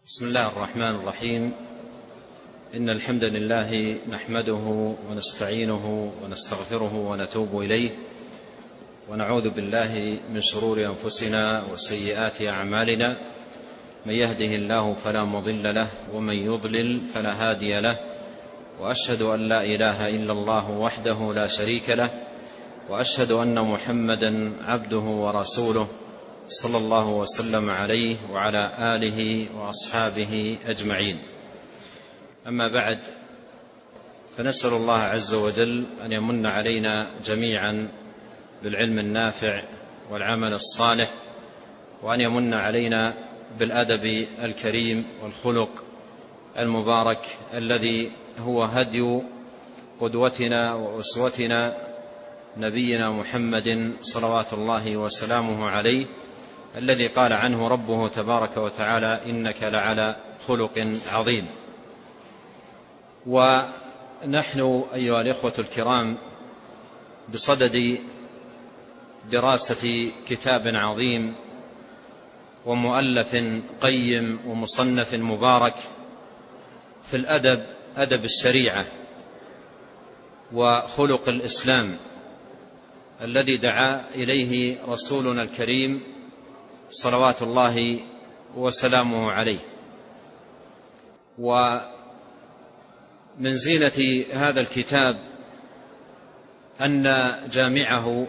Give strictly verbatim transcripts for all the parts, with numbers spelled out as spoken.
بسم الله الرحمن الرحيم. إن الحمد لله نحمده ونستعينه ونستغفره ونتوب إليه، ونعوذ بالله من شرور أنفسنا وسيئات أعمالنا. من يهده الله فلا مضل له، ومن يضلل فلا هادي له، وأشهد أن لا إله إلا الله وحده لا شريك له، وأشهد أن محمدا عبده ورسوله صلى الله وسلم عليه وعلى آله وأصحابه أجمعين. أما بعد، فنسأل الله عز وجل أن يمن علينا جميعا بالعلم النافع والعمل الصالح، وأن يمن علينا بالأدب الكريم والخلق المبارك الذي هو هدي قدوتنا وأسوتنا نبينا محمد صلوات الله وسلامه عليه، الذي قال عنه ربه تبارك وتعالى: إنك لعلى خلق عظيم. ونحن أيها الإخوة الكرام بصدد دراسة كتاب عظيم ومؤلف قيم ومصنف مبارك في الأدب، أدب الشريعة وخلق الإسلام، الذي دعا إليه رسولنا الكريم صلوات الله وسلامه عليه. ومن زينة هذا الكتاب أن جامعه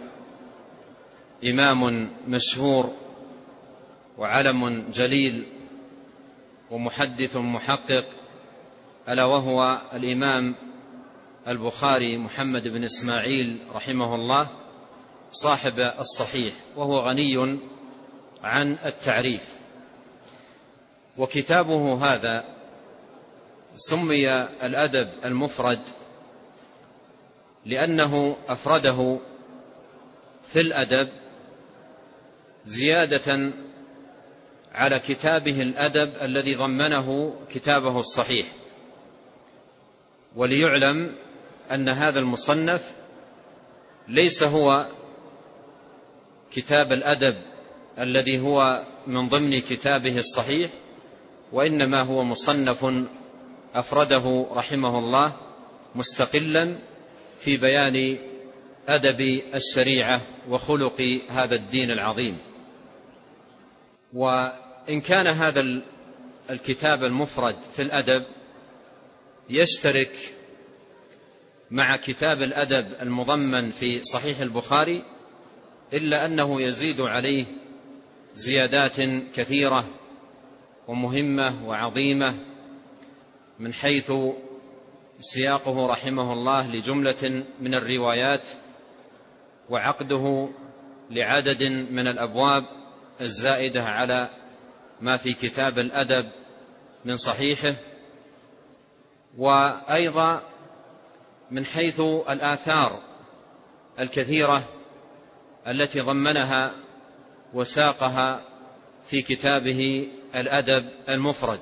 إمام مشهور وعلم جليل ومحدث محقق، ألا وهو الإمام البخاري محمد بن إسماعيل رحمه الله، صاحب الصحيح، وهو غني عن التعريف. وكتابه هذا سمي الأدب المفرد لأنه أفرده في الأدب زيادة على كتابه الأدب الذي ضمنه كتابه الصحيح. وليعلم أن هذا المصنف ليس هو كتاب الأدب الذي هو من ضمن كتابه الصحيح، وإنما هو مصنف أفرده رحمه الله مستقلا في بيان أدب الشريعة وخلق هذا الدين العظيم. وإن كان هذا الكتاب المفرد في الأدب يشترك مع كتاب الأدب المضمن في صحيح البخاري، إلا أنه يزيد عليه زيادات كثيرة ومهمة وعظيمة، من حيث سياقه رحمه الله لجملة من الروايات، وعقده لعدد من الأبواب الزائدة على ما في كتاب الأدب من صحيحه، وأيضا من حيث الآثار الكثيرة التي ضمنها وساقها في كتابه الأدب المفرد.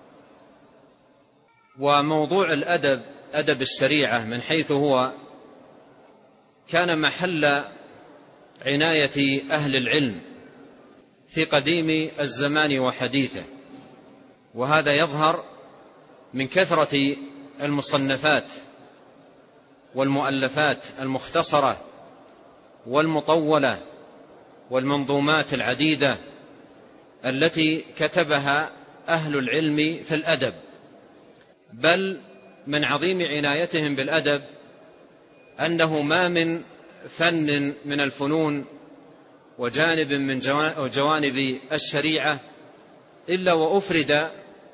وموضوع الأدب، أدب الشريعة، من حيث هو كان محل عناية أهل العلم في قديم الزمان وحديثه، وهذا يظهر من كثرة المصنفات والمؤلفات المختصرة والمطولة والمنظومات العديدة التي كتبها أهل العلم في الأدب. بل من عظيم عنايتهم بالأدب أنه ما من فن من الفنون وجانب من جوانب الشريعة إلا وأفرد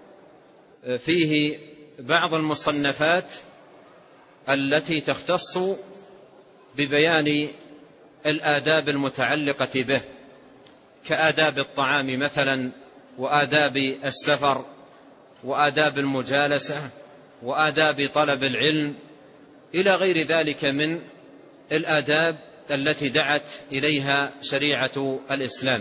فيه بعض المصنفات التي تختص ببيان الآداب المتعلقة به، كآداب الطعام مثلا، وآداب السفر، وآداب المجالسة، وآداب طلب العلم، إلى غير ذلك من الآداب التي دعت إليها شريعة الإسلام.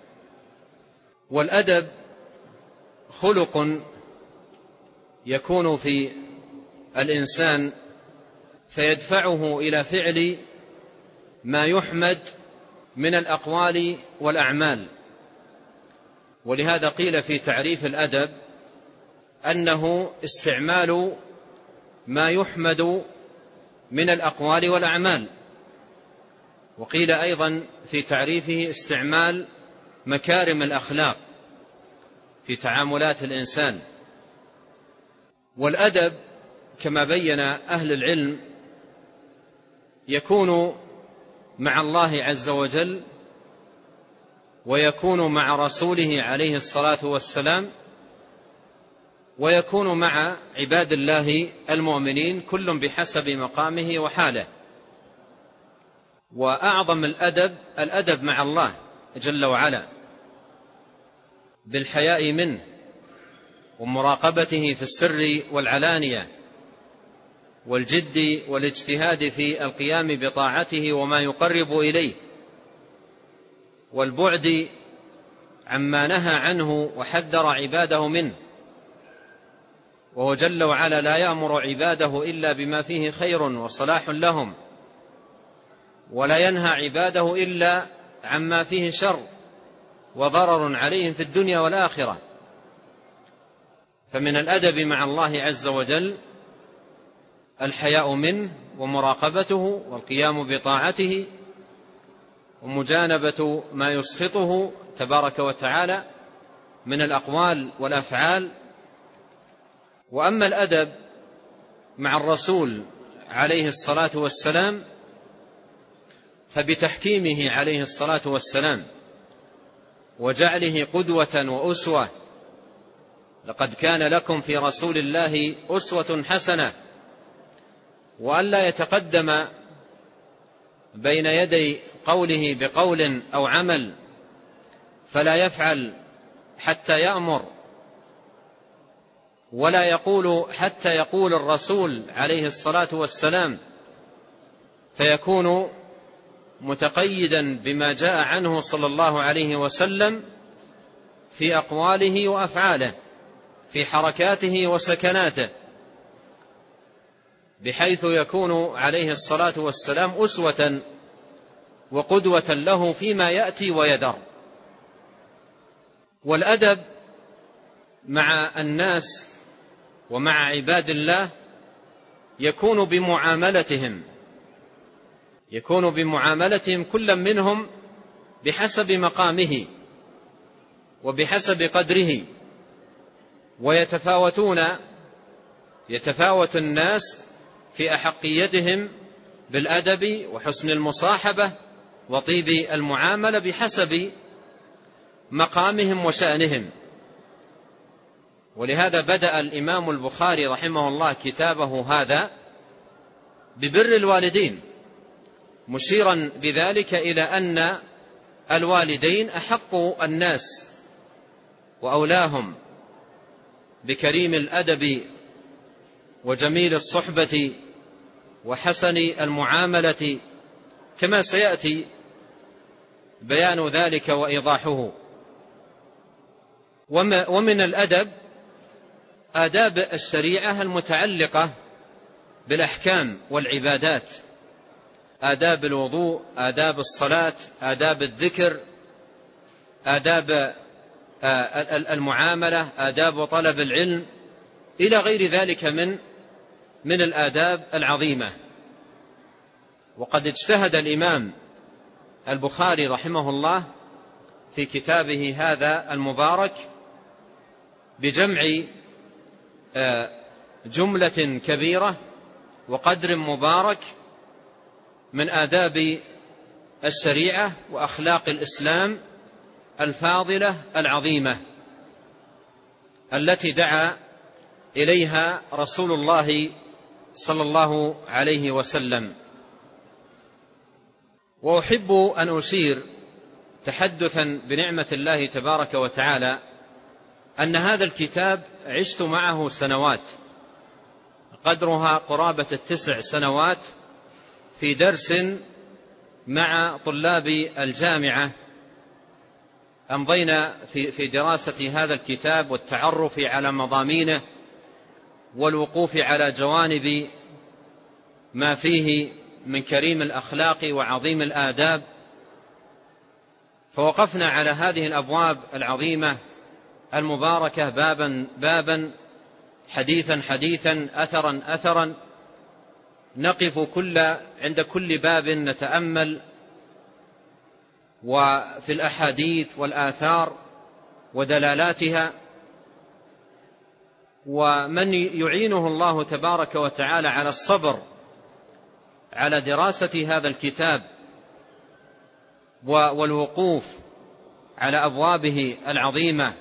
والأدب خلق يكون في الإنسان فيدفعه إلى فعل ما يحمد من الأقوال والأعمال. ولهذا قيل في تعريف الأدب أنه استعمال ما يحمد من الأقوال والأعمال، وقيل أيضا في تعريفه استعمال مكارم الأخلاق في تعاملات الإنسان. والأدب كما بين أهل العلم يكون مع الله عز وجل، ويكون مع رسوله عليه الصلاة والسلام، ويكون مع عباد الله المؤمنين، كل بحسب مقامه وحاله. وأعظم الأدب الأدب مع الله جل وعلا بالحياء منه ومراقبته في السر والعلانية، والجد والاجتهاد في القيام بطاعته وما يقرب إليه، والبعد عما نهى عنه وحذر عباده منه. وهو جل وعلا لا يأمر عباده إلا بما فيه خير وصلاح لهم، ولا ينهى عباده إلا عما فيه شر وضرر عليهم في الدنيا والآخرة. فمن الأدب مع الله عز وجل الحياء منه ومراقبته والقيام بطاعته ومجانبة ما يسخطه تبارك وتعالى من الأقوال والأفعال. وأما الأدب مع الرسول عليه الصلاة والسلام فبتحكيمه عليه الصلاة والسلام وجعله قدوة وأسوة. لقد كان لكم في رسول الله أسوة حسنة، وألا يتقدم بين يدي قوله بقول أو عمل فلا يفعل حتى يأمر، ولا يقول حتى يقول الرسول عليه الصلاة والسلام، فيكون متقيدا بما جاء عنه صلى الله عليه وسلم في أقواله وأفعاله، في حركاته وسكناته، بحيث يكون عليه الصلاة والسلام أسوة وقدوة له فيما يأتي ويدر. والأدب مع الناس ومع عباد الله يكون بمعاملتهم يكون بمعاملتهم كل منهم بحسب مقامه وبحسب قدره، ويتفاوتون يتفاوت الناس في أحقيتهم بالأدب وحسن المصاحبة وطيب المعاملة بحسب مقامهم وشأنهم. ولهذا بدأ الإمام البخاري رحمه الله كتابه هذا ببر الوالدين، مشيرا بذلك إلى أن الوالدين أحق الناس وأولاهم بكريم الأدب وجميل الصحبة وحسن المعاملة، كما سيأتي بيان ذلك وإيضاحه. ومن الأدب آداب الشريعة المتعلقة بالأحكام والعبادات، آداب الوضوء، آداب الصلاة، آداب الذكر، آداب المعاملة، آداب طلب العلم، إلى غير ذلك من من الآداب العظيمة. وقد اجتهد الإمام البخاري رحمه الله في كتابه هذا المبارك بجمع جملة كبيرة وقدر مبارك من آداب الشريعة وأخلاق الإسلام الفاضلة العظيمة التي دعا إليها رسول الله صلى الله عليه وسلم. وأحب أن أشير تحدثا بنعمة الله تبارك وتعالى أن هذا الكتاب عشت معه سنوات قدرها قرابة التسع سنوات في درس مع طلاب الجامعة، أمضينا في في دراسة هذا الكتاب والتعرف على مضامينه والوقوف على جوانب ما فيه من كريم الأخلاق وعظيم الآداب. فوقفنا على هذه الأبواب العظيمة المباركة بابا بابا حديثا حديثا أثرا أثرا، نقف كل عند كل باب نتأمل وفي الأحاديث والآثار ودلالاتها. ومن يعينه الله تبارك وتعالى على الصبر على دراسة هذا الكتاب والوقوف على أبوابه العظيمة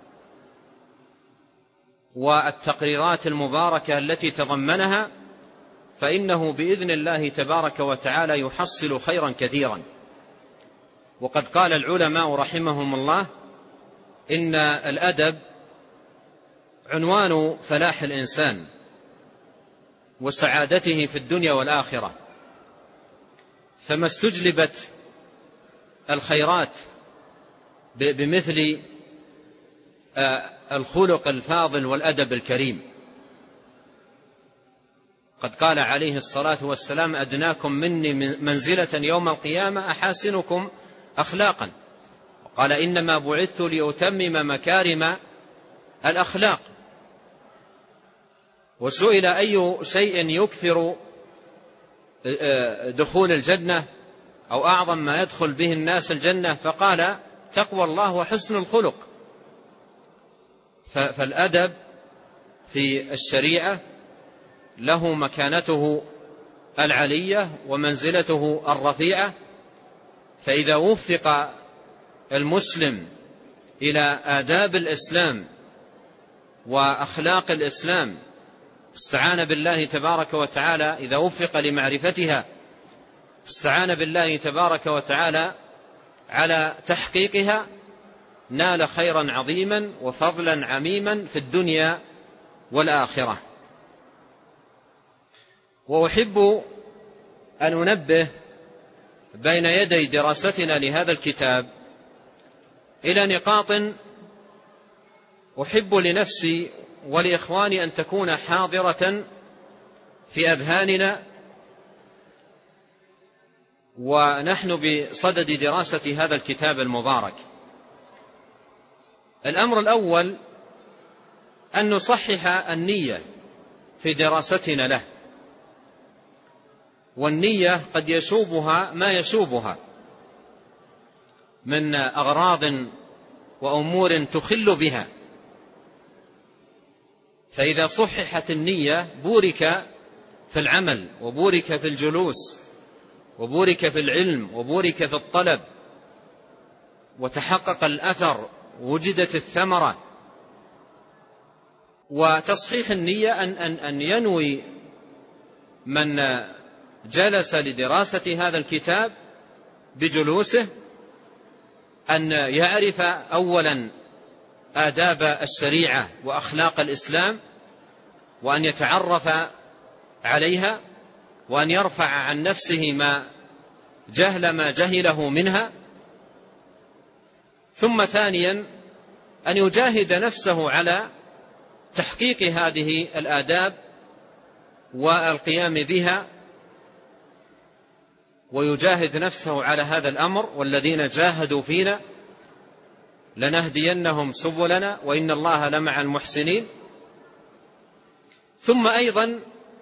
والتقريرات المباركة التي تضمنها، فإنه بإذن الله تبارك وتعالى يحصل خيرا كثيرا. وقد قال العلماء رحمهم الله إن الأدب عنوان فلاح الإنسان وسعادته في الدنيا والآخرة، فما استجلبت الخيرات بمثل الخلق الفاضل والأدب الكريم. قد قال عليه الصلاة والسلام: أدناكم مني منزلة يوم القيامة أحاسنكم أخلاقا. وقال: إنما بعثت لأتمم مكارم الأخلاق. وسئل: أي شيء يكثر دخول الجنة أو أعظم ما يدخل به الناس الجنة؟ فقال: تقوى الله وحسن الخلق. فالأدب في الشريعة له مكانته العلية ومنزلته الرفيعة، فإذا وفق المسلم إلى آداب الإسلام وأخلاق الإسلام، استعان بالله تبارك وتعالى إذا وفق لمعرفتها، استعان بالله تبارك وتعالى على تحقيقها، نال خيرا عظيما وفضلا عميما في الدنيا والآخرة. وأحب أن أنبه بين يدي دراستنا لهذا الكتاب إلى نقاط أحب لنفسي ولإخواني أن تكون حاضرة في أذهاننا ونحن بصدد دراسة هذا الكتاب المبارك. الأمر الأول أن نصحح النية في دراستنا له، والنية قد يشوبها ما يشوبها من أغراض وأمور تخل بها، فإذا صححت النية بورك في العمل، وبورك في الجلوس، وبورك في العلم، وبورك في الطلب، وتحقق الأثر، وجدت الثمرة. وتصحيح النية أن, أن, أن ينوي من جلس لدراسة هذا الكتاب بجلوسه أن يعرف أولا آداب الشريعة وأخلاق الإسلام، وأن يتعرف عليها، وأن يرفع عن نفسه ما جهل ما جهله منها. ثم ثانيا أن يجاهد نفسه على تحقيق هذه الآداب والقيام بها، ويجاهد نفسه على هذا الأمر: والذين جاهدوا فينا لنهدينهم سبلنا وإن الله لمع المحسنين. ثم أيضا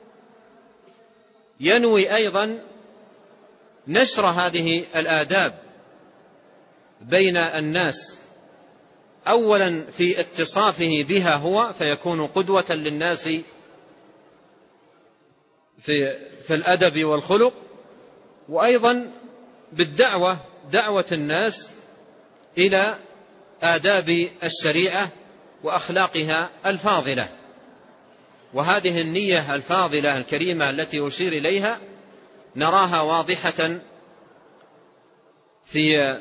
ينوي أيضا نشر هذه الآداب بين الناس، أولا في اتصافه بها هو فيكون قدوة للناس في, في الأدب والخلق، وأيضا بالدعوة، دعوة الناس إلى آداب الشريعة وأخلاقها الفاضلة. وهذه النية الفاضلة الكريمة التي أشير إليها نراها واضحة في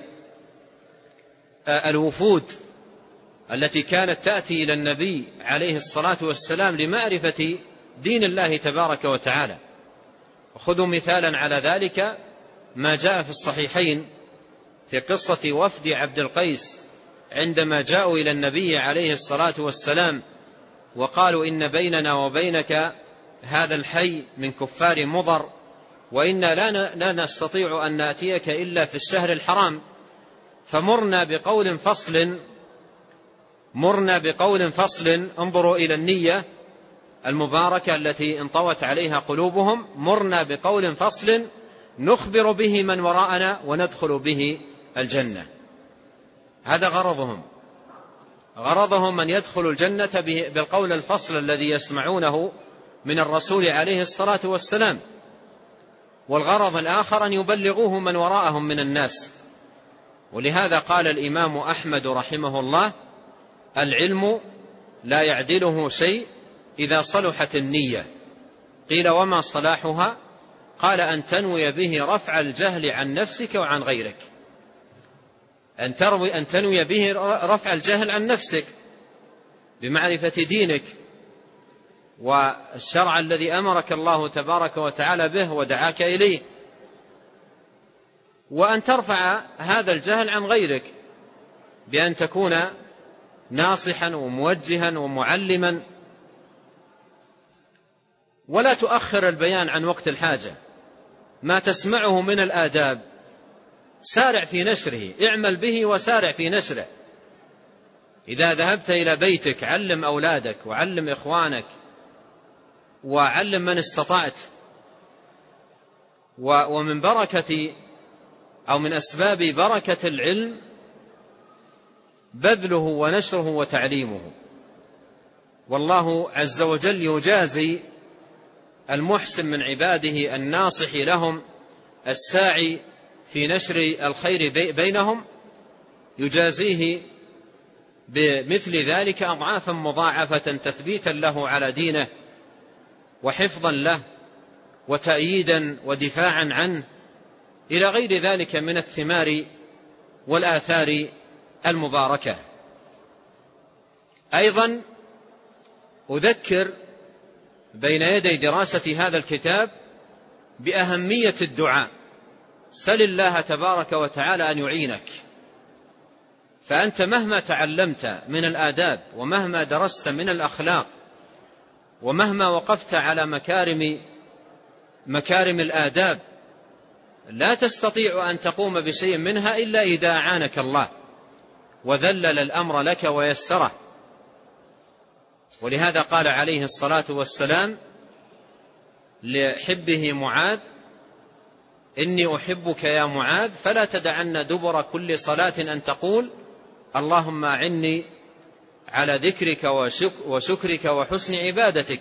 الوفود التي كانت تأتي إلى النبي عليه الصلاة والسلام لمعرفة دين الله تبارك وتعالى. وخذوا مثالا على ذلك ما جاء في الصحيحين في قصة وفد عبد القيس عندما جاءوا إلى النبي عليه الصلاة والسلام وقالوا: إن بيننا وبينك هذا الحي من كفار مضر، وإنا لا نستطيع أن نأتيك إلا في الشهر الحرام، فمرنا بقول فصل مرنا بقول فصل انظروا إلى النية المباركة التي انطوت عليها قلوبهم: مرنا بقول فصل نخبر به من وراءنا وندخل به الجنة. هذا غرضهم، غرضهم أن يدخلوا الجنة بالقول الفصل الذي يسمعونه من الرسول عليه الصلاة والسلام، والغرض الآخر أن يبلغوه من وراءهم من الناس. ولهذا قال الإمام أحمد رحمه الله: العلم لا يعدله شيء إذا صلحت النية. قيل: وما صلاحها؟ قال: أن تنوي به رفع الجهل عن نفسك وعن غيرك. أن تروي أن تنوي به رفع الجهل عن نفسك بمعرفة دينك والشرع الذي أمرك الله تبارك وتعالى به ودعاك إليه، وأن ترفع هذا الجهل عن غيرك بأن تكون ناصحا وموجها ومعلما، ولا تؤخر البيان عن وقت الحاجة. ما تسمعه من الآداب سارع في نشره، اعمل به وسارع في نشره. إذا ذهبت إلى بيتك علم أولادك وعلم إخوانك وعلم من استطعت. ومن بركة أو من أسباب بركة العلم بذله ونشره وتعليمه. والله عز وجل يجازي المحسن من عباده الناصح لهم الساعي في نشر الخير بينهم، يجازيه بمثل ذلك أضعافا مضاعفة تثبيتا له على دينه وحفظا له وتأييدا ودفاعا عنه إلى غير ذلك من الثمار والآثار المباركة. أيضا أذكر بين يدي دراسة هذا الكتاب بأهمية الدعاء. سل الله تبارك وتعالى أن يعينك، فأنت مهما تعلمت من الآداب ومهما درست من الأخلاق ومهما وقفت على مكارم مكارم الآداب لا تستطيع أن تقوم بشيء منها إلا إذا أعانك الله وذلل الأمر لك ويسره. ولهذا قال عليه الصلاة والسلام لحبه معاذ: إني أحبك يا معاذ فلا تدعن دبر كل صلاة أن تقول اللهم أعني على ذكرك وشكرك وحسن عبادتك.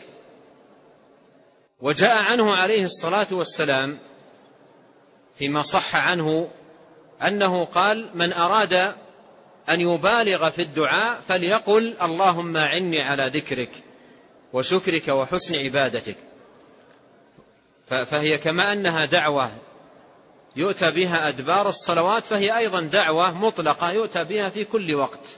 وجاء عنه عليه الصلاة والسلام فيما صح عنه أنه قال: من أراد أن يبالغ في الدعاء فليقل اللهم أعني على ذكرك وشكرك وحسن عبادتك. فهي كما أنها دعوة يؤتى بها أدبار الصلوات، فهي أيضا دعوة مطلقة يؤتى بها في كل وقت.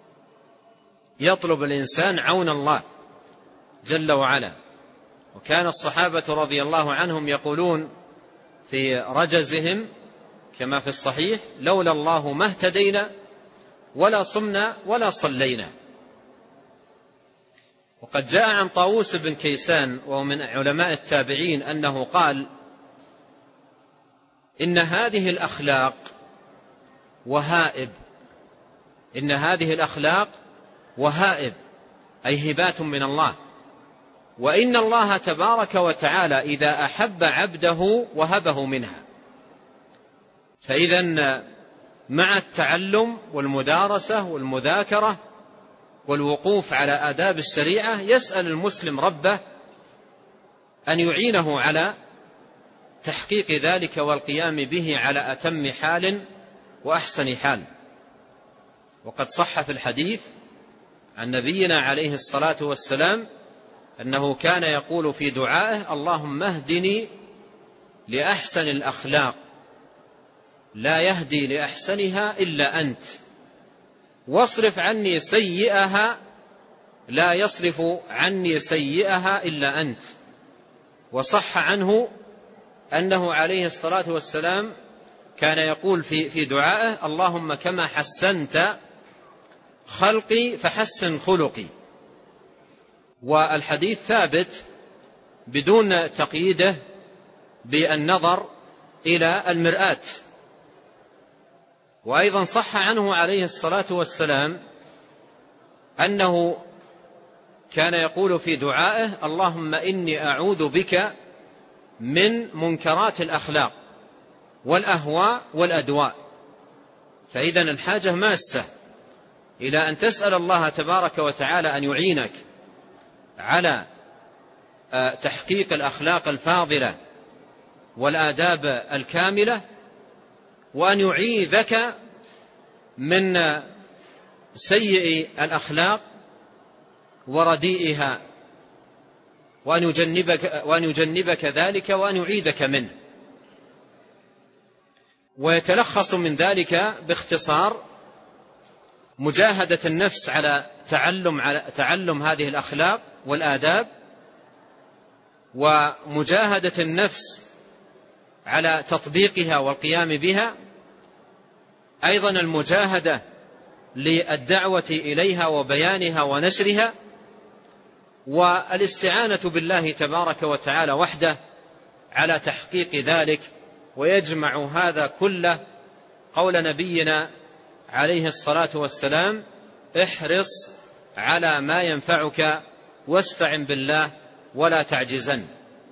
يطلب الإنسان عون الله جل وعلا. وكان الصحابة رضي الله عنهم يقولون في رجزهم كما في الصحيح: لولا الله ما اهتدينا ولا صمنا ولا صلينا. وقد جاء عن طاووس بن كيسان وهو من علماء التابعين أنه قال: إن هذه الأخلاق وهائب إن هذه الأخلاق وهائب أي هبات من الله، وإن الله تبارك وتعالى إذا أحب عبده وهبه منها. فإذا مع التعلم والمدارسة والمذاكرة والوقوف على آداب الشريعة يسأل المسلم ربه أن يعينه على تحقيق ذلك والقيام به على أتم حال وأحسن حال. وقد صح في الحديث عن نبينا عليه الصلاة والسلام أنه كان يقول في دعائه: اللهم اهدني لأحسن الأخلاق لا يهدي لأحسنها إلا أنت، واصرف عني سيئها لا يصرف عني سيئها إلا أنت. وصح عنه أنه عليه الصلاة والسلام كان يقول في في دعائه: اللهم كما حسنت خلقي فحسن خلقي. والحديث ثابت بدون تقييده بالنظر إلى المرآة. وأيضا صح عنه عليه الصلاة والسلام أنه كان يقول في دعائه: اللهم إني أعوذ بك من منكرات الأخلاق والأهواء والأدواء. فإذا الحاجة ماسة إلى أن تسأل الله تبارك وتعالى أن يعينك على تحقيق الأخلاق الفاضلة والآداب الكاملة، وأن يعيذك من سيء الأخلاق ورديئها، وأن يجنبك, وأن يجنبك ذلك وأن يعيذك منه. ويتلخص من ذلك باختصار مجاهدة النفس على تعلم, على تعلم هذه الأخلاق والآداب، ومجاهدة النفس على تطبيقها والقيام بها، أيضا المجاهدة للدعوة إليها وبيانها ونشرها، والاستعانة بالله تبارك وتعالى وحده على تحقيق ذلك. ويجمع هذا كله قول نبينا عليه الصلاة والسلام: احرص على ما ينفعك واستعن بالله ولا تعجزن.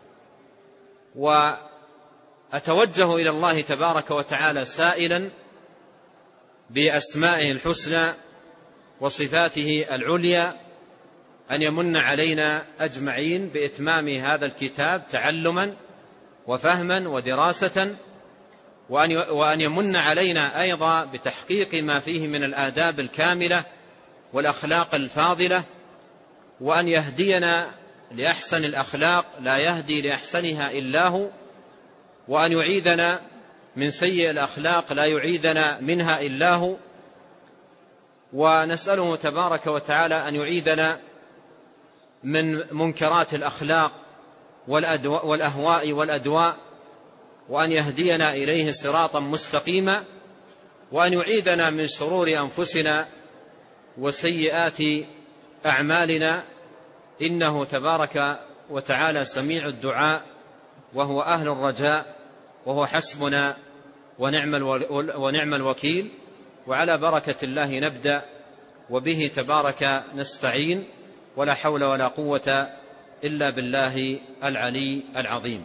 وأتوجه إلى الله تبارك وتعالى سائلا بأسمائه الحسنى وصفاته العليا أن يمن علينا أجمعين بإتمام هذا الكتاب تعلما وفهما ودراسة، وأن يمن علينا أيضا بتحقيق ما فيه من الآداب الكاملة والأخلاق الفاضلة، وأن يهدينا لأحسن الأخلاق لا يهدي لأحسنها إلا هو، وأن يعيذنا من سيء الأخلاق لا يعيذنا منها إلا هو. ونسأله تبارك وتعالى أن يعيذنا من منكرات الأخلاق والأهواء والأدواء، وأن يهدينا إليه صراطا مستقيما، وأن يعيذنا من شرور أنفسنا وسيئات أعمالنا، إنه تبارك وتعالى سميع الدعاء وهو أهل الرجاء وهو حسبنا ونعم الوكيل. وعلى بركة الله نبدأ، وبه تبارك نستعين، ولا حول ولا قوة إلا بالله العلي العظيم.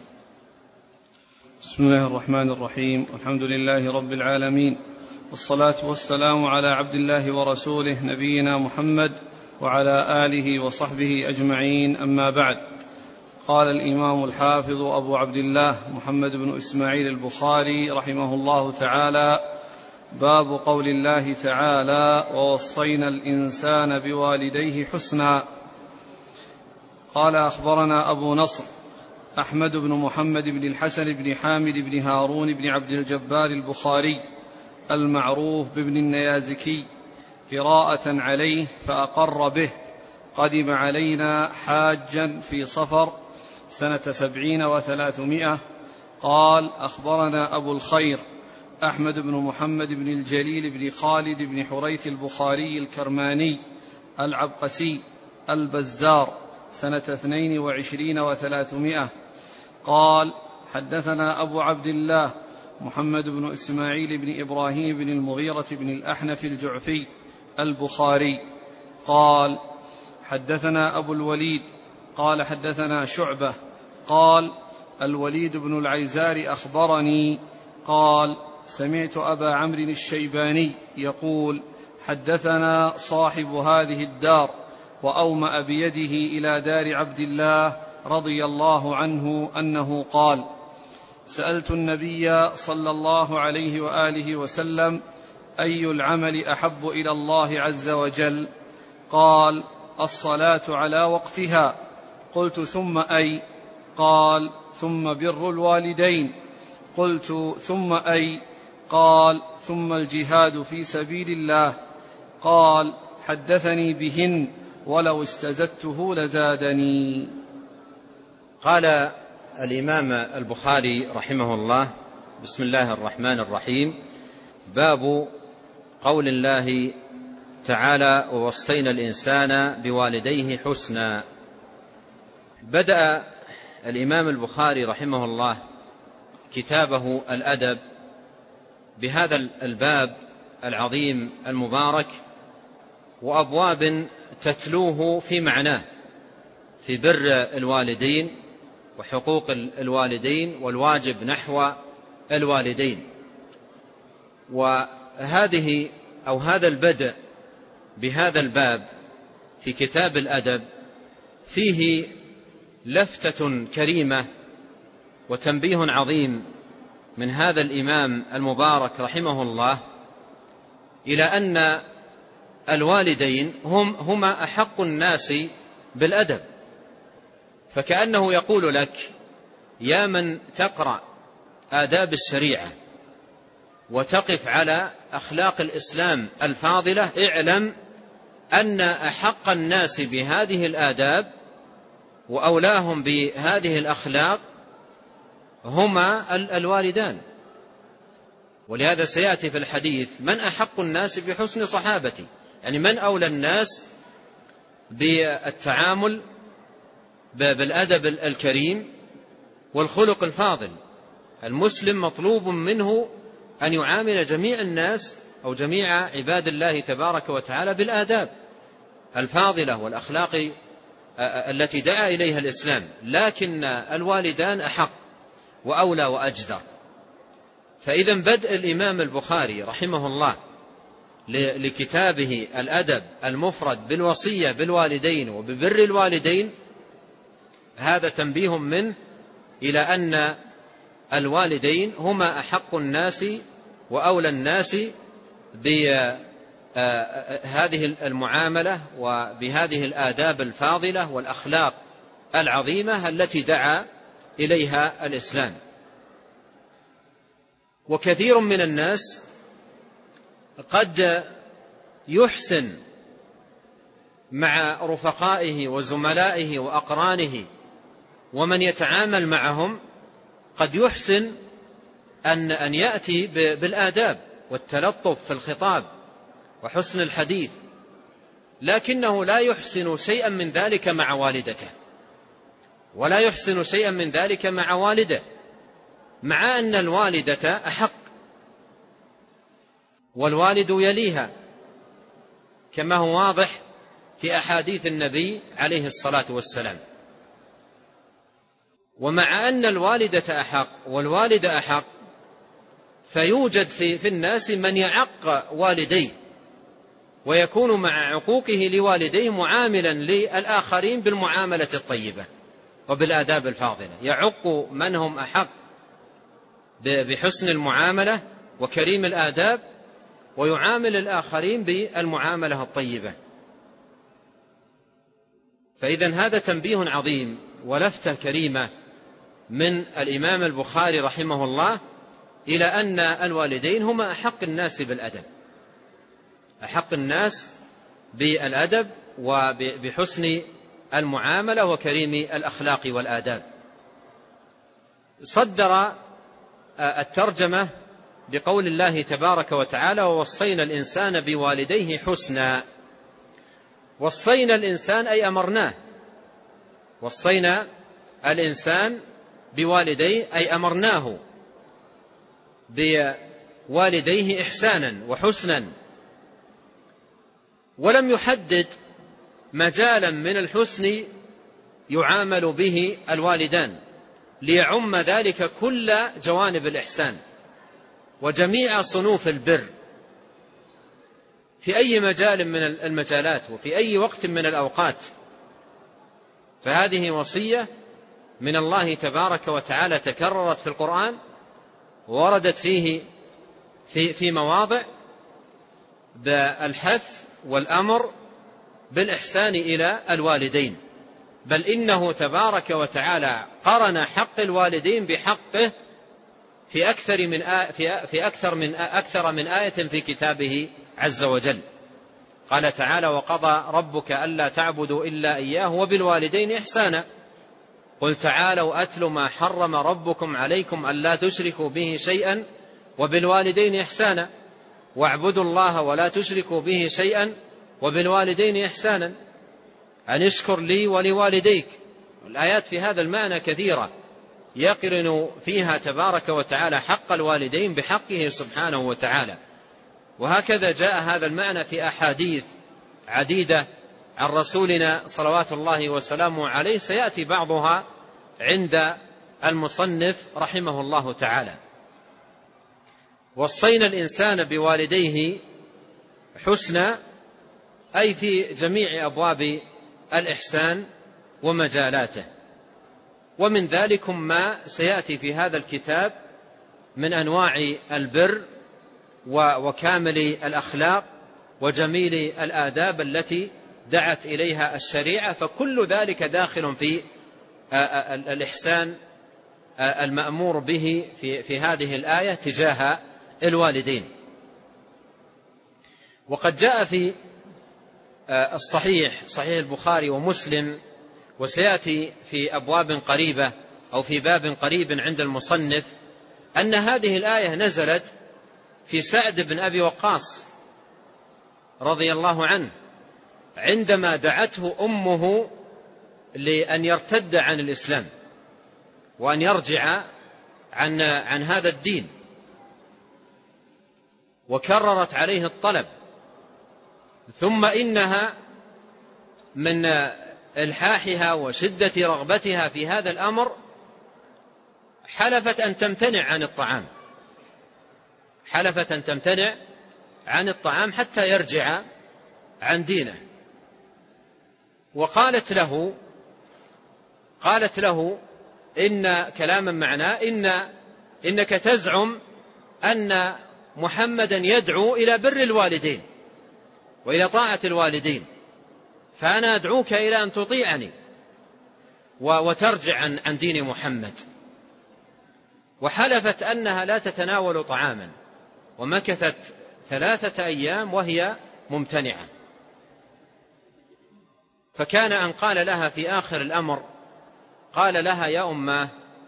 بسم الله الرحمن الرحيم، والحمد لله رب العالمين، والصلاة والسلام على عبد الله ورسوله نبينا محمد وعلى آله وصحبه أجمعين، أما بعد. قال الإمام الحافظ أبو عبد الله محمد بن إسماعيل البخاري رحمه الله تعالى: باب قول الله تعالى: ووصينا الإنسان بوالديه حسنا. قال: أخبرنا أبو نصر أحمد بن محمد بن الحسن بن حامد بن هارون بن عبد الجبار البخاري المعروف بابن النيازكي قراءة عليه فأقر به، قدم علينا حاجا في صفر سنة سبعين وثلاثمائة. قال: أخبرنا أبو الخير أحمد بن محمد بن الجليل بن خالد بن حريث البخاري الكرماني العبقسي البزار سنة اثنين وعشرين وثلاثمائة. قال: حدثنا أبو عبد الله محمد بن إسماعيل بن إبراهيم بن المغيرة بن الأحنف الجعفي البخاري قال: حدثنا أبو الوليد قال: حدثنا شعبة قال: الوليد بن العيزار أخبرني قال: سمعت أبا عمرو الشيباني يقول: حدثنا صاحب هذه الدار، وأومأ بيده إلى دار عبد الله رضي الله عنه أنه قال: سألت النبي صلى الله عليه وآله وسلم: أي العمل أحب إلى الله عز وجل؟ قال: الصلاة على وقتها. قلت: ثم أي؟ قال: ثم بر الوالدين. قلت: ثم أي؟ قال: ثم الجهاد في سبيل الله. قال: حدثني بهن ولو استزدته لزادني. قال الإمام البخاري رحمه الله: بسم الله الرحمن الرحيم. باب قول الله تعالى: ووصينا الإنسان بوالديه حسنا. بدأ الإمام البخاري رحمه الله كتابه الأدب بهذا الباب العظيم المبارك، وأبواب تتلوه في معناه، في بر الوالدين وحقوق الوالدين والواجب نحو الوالدين. وهذه أو هذا البدء بهذا الباب في كتاب الأدب فيه لفتة كريمة وتنبيه عظيم من هذا الإمام المبارك رحمه الله إلى أن الوالدين هم هما أحق الناس بالأدب. فكأنه يقول لك يا من تقرأ آداب الشريعة وتقف على أخلاق الإسلام الفاضلة، اعلم أن أحق الناس بهذه الآداب وأولاهم بهذه الأخلاق هما الوالدان. ولهذا سيأتي في الحديث من أحق الناس بحسن صحابتي، يعني من أولى الناس بالتعامل بالأدب الكريم والخلق الفاضل. المسلم مطلوب منه أن يعامل جميع الناس أو جميع عباد الله تبارك وتعالى بالآداب الفاضلة والأخلاق التي دعا إليها الإسلام، لكن الوالدان أحق وأولى وأجدر. فإذا بدء الإمام البخاري رحمه الله لكتابه الأدب المفرد بالوصية بالوالدين وببر الوالدين هذا تنبيه منه إلى أن الوالدين هما أحق الناس وأولى الناس بهذه المعاملة وبهذه الآداب الفاضلة والأخلاق العظيمة التي دعا إليها الإسلام. وكثير من الناس قد يحسن مع رفقائه وزملائه وأقرانه ومن يتعامل معهم، قد يحسن أن أن يأتي بالآداب والتلطف في الخطاب وحسن الحديث، لكنه لا يحسن شيئا من ذلك مع والدته ولا يحسن شيئا من ذلك مع والده، مع أن الوالدة أحق والوالد يليها كما هو واضح في أحاديث النبي عليه الصلاة والسلام. ومع أن الوالدة أحق والوالد أحق فيوجد في, في الناس من يعق والديه ويكون مع عقوقه لوالديه معاملا للآخرين بالمعاملة الطيبة وبالآداب الفاضلة، يعق من هم أحق بحسن المعاملة وكريم الآداب ويعامل الآخرين بالمعاملة الطيبة. فإذن هذا تنبيه عظيم ولفتة كريمة من الإمام البخاري رحمه الله إلى أن الوالدين هما أحق الناس بالأدب، أحق الناس بالأدب وبحسن المعاملة وكريم الأخلاق والآداب. صدر الترجمة بقول الله تبارك وتعالى ووصينا الإنسان بوالديه حسنا. وصينا الإنسان أي أمرناه، وصينا الإنسان بوالديه أي أمرناه بوالديه إحسانا وحسنا، ولم يحدد مجالا من الحسن يعامل به الوالدان ليعم ذلك كل جوانب الإحسان وجميع صنوف البر في أي مجال من المجالات وفي أي وقت من الأوقات. فهذه وصية من الله تبارك وتعالى تكررت في القرآن ووردت فيه في, في مواضع بالحث والأمر بالإحسان إلى الوالدين، بل إنه تبارك وتعالى قرن حق الوالدين بحقه في أكثر من آية في أكثر من أكثر من آية في كتابه عز وجل. قال تعالى وقضى ربك ألا تعبدوا إلا إياه وبالوالدين إحسانا قل تعالوا أتل ما حرم ربكم عليكم ألا تشركوا به شيئا وبالوالدين إحسانا واعبدوا الله ولا تشركوا به شيئا وبالوالدين إحسانا أن اشكر لي ولوالديك. الآيات في هذا المعنى كثيرة يقرن فيها تبارك وتعالى حق الوالدين بحقه سبحانه وتعالى. وهكذا جاء هذا المعنى في أحاديث عديدة عن رسولنا صلوات الله وسلامه عليه سيأتي بعضها عند المصنف رحمه الله تعالى. وصينا الإنسان بوالديه حسنا، أي في جميع أبواب الإحسان ومجالاته، ومن ذلكم ما سيأتي في هذا الكتاب من أنواع البر وكامل الأخلاق وجميل الآداب التي دعت إليها الشريعة، فكل ذلك داخل في الإحسان المأمور به في, في هذه الآية تجاه الوالدين. وقد جاء في الصحيح صحيح البخاري ومسلم، وسيأتي في أبواب قريبة أو في باب قريب عند المصنف، أن هذه الآية نزلت في سعد بن أبي وقاص رضي الله عنه عندما دعته أمه لأن يرتد عن الإسلام وأن يرجع عن, عن هذا الدين، وكررت عليه الطلب، ثم إنها من إلحاحها وشدة رغبتها في هذا الأمر حلفت أن تمتنع عن الطعام حلفت أن تمتنع عن الطعام حتى يرجع عن دينه. وقالت له قالت له إن كلاما معناه إن إنك تزعم أن محمدا يدعو إلى بر الوالدين وإلى طاعة الوالدين، فأنا أدعوك إلى أن تطيعني وترجع عن, عن دين محمد. وحلفت أنها لا تتناول طعاما، ومكثت ثلاثة أيام وهي ممتنعة. فكان أن قال لها في آخر الأمر، قال لها: يا أماه،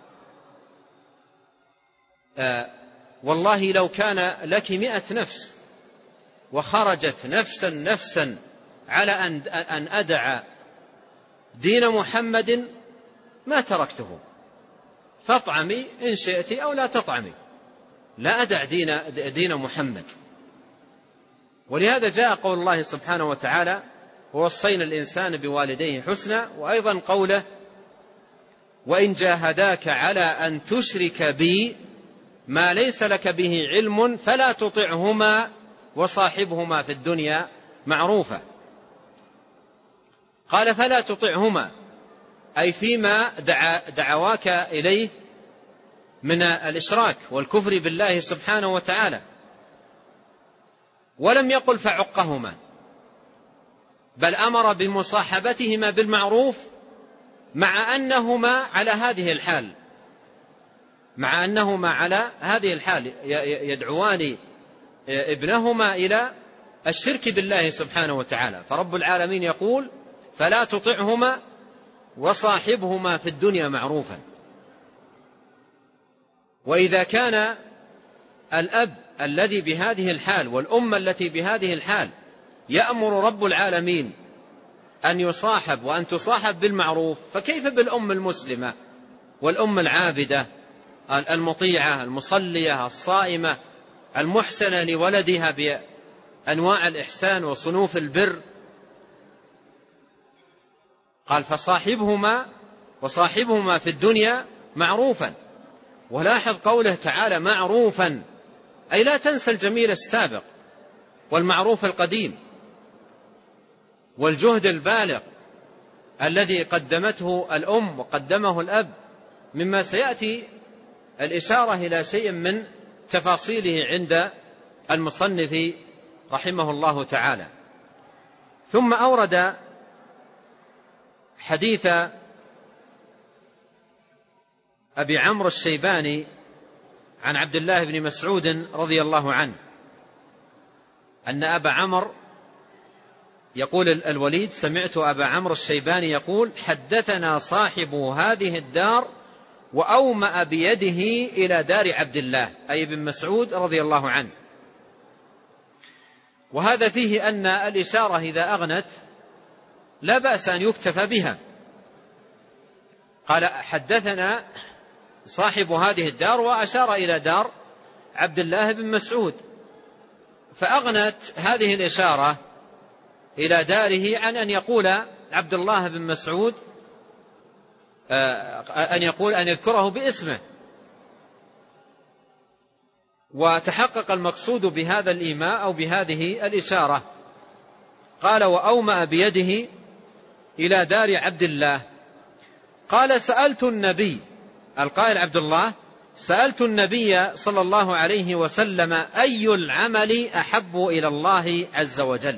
آه والله لو كان لك مئة نفس وخرجت نفسا نفسا على أن أدع دين محمد ما تركته، فاطعمي إن شئت أو لا تطعمي، لا أدع دين, دين محمد. ولهذا جاء قول الله سبحانه وتعالى: ووصينا الإنسان بوالديه حسنا، وأيضا قوله: وإن جاهداك على أن تشرك بي ما ليس لك به علم فلا تطعهما وصاحبهما في الدنيا معروفا. قال: فلا تطعهما، أي فيما دعا دعواك إليه من الإشراك والكفر بالله سبحانه وتعالى. ولم يقل فعقهما، بل أمر بمصاحبتهما بالمعروف مع أنهما على هذه الحال مع أنهما على هذه الحال يدعوان ابنهما إلى الشرك بالله سبحانه وتعالى. فرب العالمين يقول: فلا تطعهما وصاحبهما في الدنيا معروفا. وإذا كان الأب الذي بهذه الحال والأم التي بهذه الحال يأمر رب العالمين أن يصاحب وأن تصاحب بالمعروف، فكيف بالأم المسلمة والأم العابدة المطيعة المصلية الصائمة المحسنة لولدها بأنواع الإحسان وصنوف البر؟ قال: فصاحبهما وصاحبهما في الدنيا معروفا. ولاحظ قوله تعالى معروفا، أي لا تنسى الجميل السابق والمعروف القديم والجهد البالغ الذي قدمته الأم وقدمه الأب، مما سيأتي الإشارة إلى شيء من تفاصيله عند المصنف رحمه الله تعالى. ثم أورد حديث أبي عمرو الشيباني عن عبد الله بن مسعود رضي الله عنه أن أبا عمرو يقول الوليد: سمعت أبا عمرو الشيباني يقول: حدثنا صاحب هذه الدار وأومأ بيده إلى دار عبد الله، أي ابن مسعود رضي الله عنه. وهذا فيه أن الإشارة إذا أغنت لا بأس أن يكتفى بها. قال: حدثنا صاحب هذه الدار، وأشار إلى دار عبد الله بن مسعود، فأغنت هذه الإشارة إلى داره عن أن يقول عبد الله بن مسعود أن يقول أن يذكره باسمه. وتحقق المقصود بهذا الإيماء أو بهذه الإشارة. قال: وأومأ بيده إلى دار عبد الله. قال: سألت النبي، القائل عبد الله، سألت النبي صلى الله عليه وسلم أي العمل أحب إلى الله عز وجل.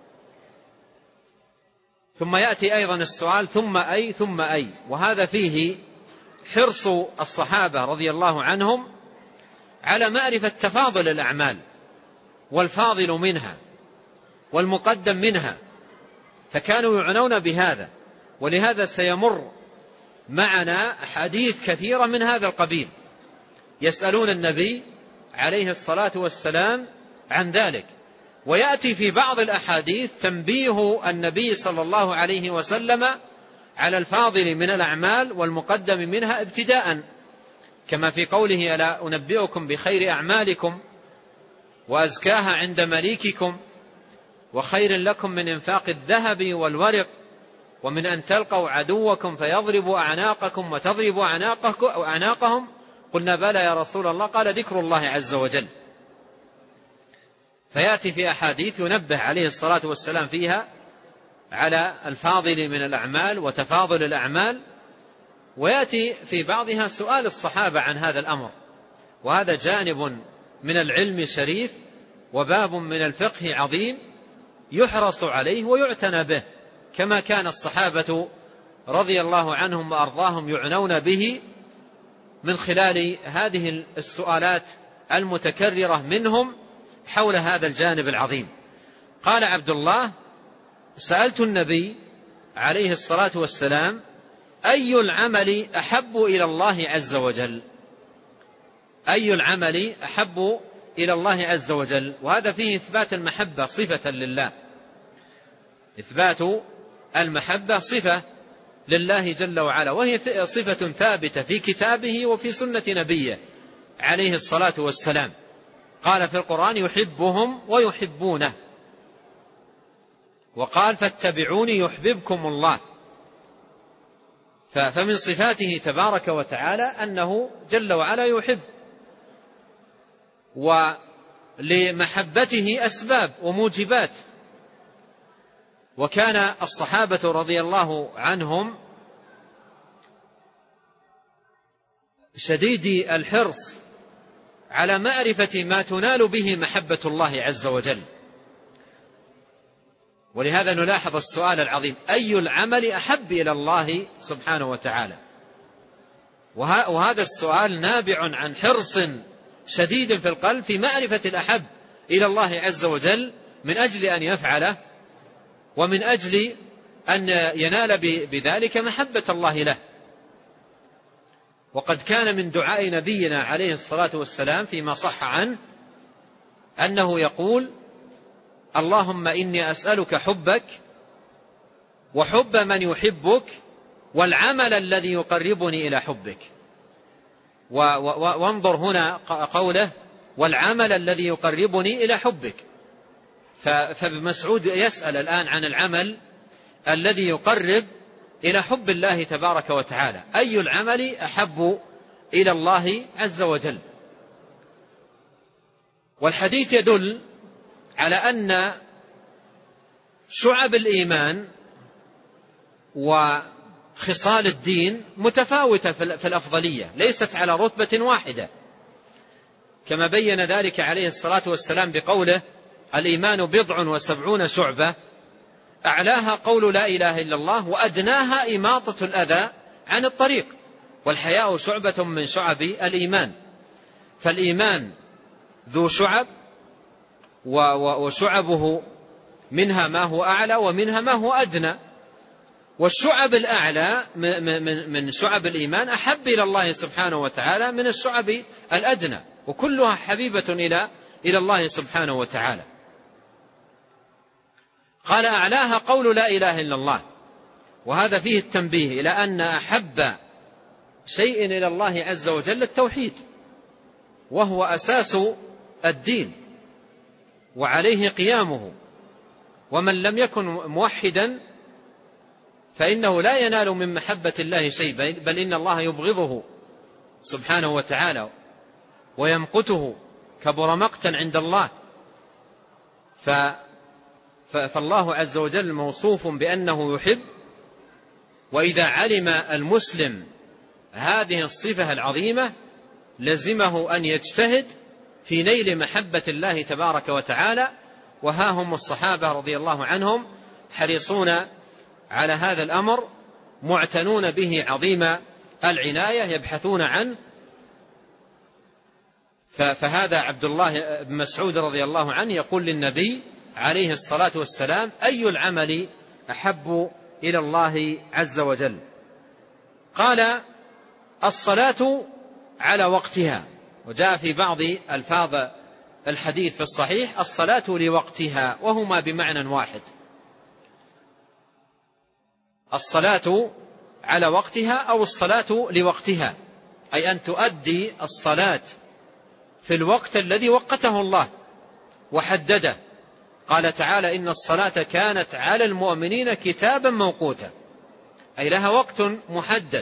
ثم يأتي أيضا السؤال ثم أي ثم أي، وهذا فيه حرص الصحابة رضي الله عنهم على معرفة تفاضل الأعمال والفاضل منها والمقدم منها، فكانوا يعنون بهذا. ولهذا سيمر معنا حديث كثيرة من هذا القبيل يسألون النبي عليه الصلاة والسلام عن ذلك. ويأتي في بعض الأحاديث تنبيه النبي صلى الله عليه وسلم على الفاضل من الأعمال والمقدم منها ابتداء، كما في قوله: ألا أنبئكم بخير أعمالكم وأزكاها عند مليككم وخير لكم من إنفاق الذهب والورق ومن أن تلقوا عدوكم فيضرب أعناقكم وتضرب أعناقهم. قلنا: بلى يا رسول الله. قال: ذكر الله عز وجل. فيأتي في أحاديث ينبه عليه الصلاة والسلام فيها على الفاضل من الأعمال وتفاضل الأعمال، ويأتي في بعضها سؤال الصحابة عن هذا الأمر. وهذا جانب من العلم الشريف وباب من الفقه عظيم يحرص عليه ويعتنى به، كما كان الصحابة رضي الله عنهم وأرضاهم يعنون به من خلال هذه السؤالات المتكررة منهم حول هذا الجانب العظيم. قال عبد الله: سألت النبي عليه الصلاة والسلام أي العمل أحب إلى الله عز وجل. أي العمل أحب إلى الله عز وجل، وهذا فيه إثبات المحبة صفة لله، إثبات المحبة صفة لله جل وعلا، وهي صفة ثابتة في كتابه وفي سنة نبيه عليه الصلاة والسلام. قال في القرآن: يحبهم ويحبونه. وقال: فاتبعوني يحببكم الله. فمن صفاته تبارك وتعالى أنه جل وعلا يحب، ولمحبته أسباب وموجبات. وكان الصحابة رضي الله عنهم شديد الحرص على معرفة ما تنال به محبة الله عز وجل. ولهذا نلاحظ السؤال العظيم: أي العمل أحب إلى الله سبحانه وتعالى. وهذا السؤال نابع عن حرص شديد في القلب في معرفة الأحب إلى الله عز وجل، من أجل أن يفعله ومن أجل أن ينال بذلك محبة الله له. وقد كان من دعاء نبينا عليه الصلاة والسلام فيما صح عنه أنه يقول: اللهم إني أسألك حبك وحب من يحبك والعمل الذي يقربني إلى حبك. وانظر هنا قوله: والعمل الذي يقربني إلى حبك. فابن مسعود يسأل الآن عن العمل الذي يقرب إلى حب الله تبارك وتعالى. أي العمل أحب إلى الله عز وجل. والحديث يدل على أن شعب الإيمان وخصال الدين متفاوتة في الأفضلية، ليست على رتبة واحدة، كما بين ذلك عليه الصلاة والسلام بقوله: الإيمان بضع وسبعون شعبة، أعلاها قول لا إله إلا الله وأدناها إماطة الأذى عن الطريق، والحياء شعبة من شعب الإيمان. فالإيمان ذو شعب، وشعبه منها ما هو أعلى ومنها ما هو أدنى. والشعب الأعلى من شعب الإيمان أحب إلى الله سبحانه وتعالى من الشعب الأدنى، وكلها حبيبة إلى إلى الله سبحانه وتعالى. قال: أعلاها قول لا إله إلا الله. وهذا فيه التنبيه إلى أن أحب شيء إلى الله عز وجل التوحيد، وهو أساس الدين وعليه قيامه، ومن لم يكن موحدا فإنه لا ينال من محبة الله شيء، بل إن الله يبغضه سبحانه وتعالى ويمقته، كبر مقتا عند الله. فالله عز وجل موصوف بأنه يحب، وإذا علم المسلم هذه الصفة العظيمة لزمه أن يجتهد في نيل محبة الله تبارك وتعالى. وها هم الصحابة رضي الله عنهم حريصون على هذا الأمر، معتنون به عظيم العناية، يبحثون عنه. فهذا عبد الله بن مسعود رضي الله عنه يقول للنبي عليه الصلاة والسلام: أي العمل أحب إلى الله عز وجل؟ قال: الصلاة على وقتها. وجاء في بعض ألفاظ الحديث في الصحيح الصلاة لوقتها، وهما بمعنى واحد. الصلاة على وقتها أو الصلاة لوقتها، أي أن تؤدي الصلاة في الوقت الذي وقته الله وحدده. قال تعالى: إن الصلاة كانت على المؤمنين كتابا موقوتا، أي لها وقت محدد.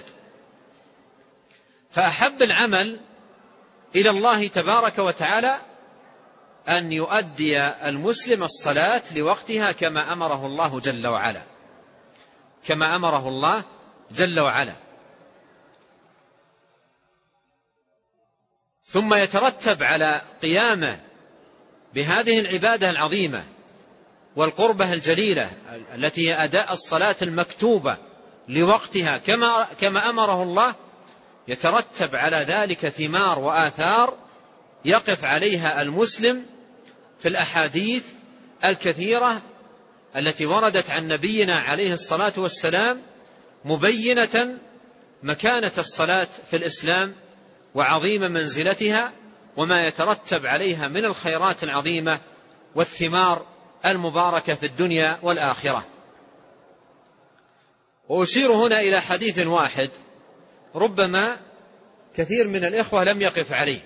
فأحب العمل إلى الله تبارك وتعالى أن يؤدي المسلم الصلاة لوقتها كما أمره الله جل وعلا، كما أمره الله جل وعلا. ثم يترتب على قيامه بهذه العبادة العظيمة والقربة الجليلة التي هي أداء الصلاة المكتوبة لوقتها كما كما أمره الله، يترتب على ذلك ثمار وآثار يقف عليها المسلم في الأحاديث الكثيرة التي وردت عن نبينا عليه الصلاة والسلام، مبينة مكانة الصلاة في الإسلام وعظيم منزلتها وما يترتب عليها من الخيرات العظيمة والثمار المباركة في الدنيا والآخرة. وأشير هنا إلى حديث واحد ربما كثير من الإخوة لم يقف عليه،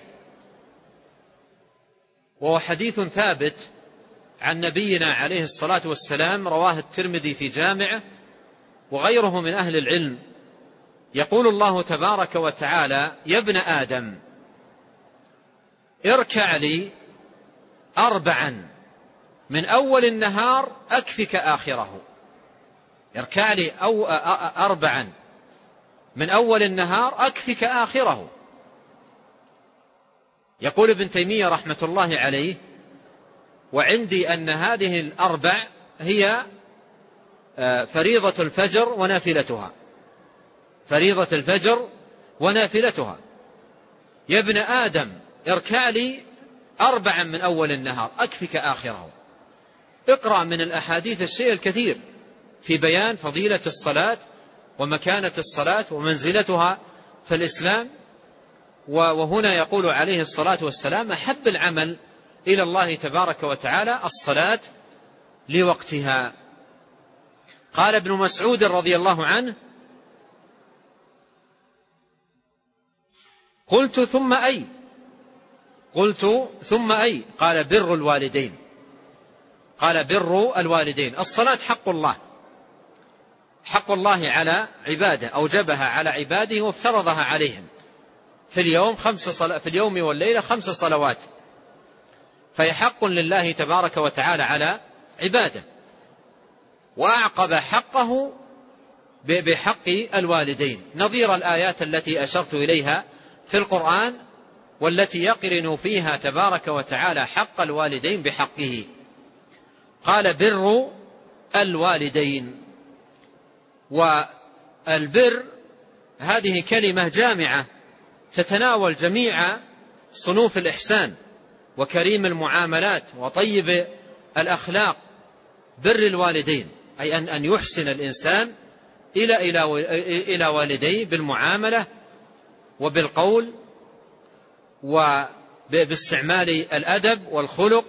وهو حديث ثابت عن نبينا عليه الصلاة والسلام، رواه الترمذي في جامعه وغيره من أهل العلم. يقول الله تبارك وتعالى: يا ابن آدم اركع لي أربعا من أول النهار أكفك آخره. اركع لي أو أربعا من أول النهار أكفك آخره. يقول ابن تيمية رحمة الله عليه: وعندي أن هذه الأربع هي فريضة الفجر ونافلتها، فريضة الفجر ونافلتها. يا ابن آدم اركع لي أربعا من أول النهار أكفك آخره. اقرأ من الأحاديث الشيء الكثير في بيان فضيلة الصلاة ومكانة الصلاة ومنزلتها في الإسلام. وهنا يقول عليه الصلاة والسلام: أحب العمل إلى الله تبارك وتعالى الصلاة لوقتها. قال ابن مسعود رضي الله عنه: قلت ثم أي؟ قلت ثم أي؟ قال: بر الوالدين. قال: بر الوالدين. الصلاة حق الله، حق الله على عباده، أوجبها على عباده وافترضها عليهم في اليوم خمس صلا في اليوم والليلة خمس صلوات، فهي حق لله تبارك وتعالى على عباده. وأعقب حقه بحق الوالدين، نظير الآيات التي أشرت إليها في القرآن والتي يقرن فيها تبارك وتعالى حق الوالدين بحقه. قال: بر الوالدين. والبر هذه كلمة جامعة تتناول جميع صنوف الإحسان وكريم المعاملات وطيب الأخلاق. بر الوالدين أي أن أن يحسن الإنسان إلى إلى إلى والديه بالمعاملة وبالقول وباستعمال الأدب والخلق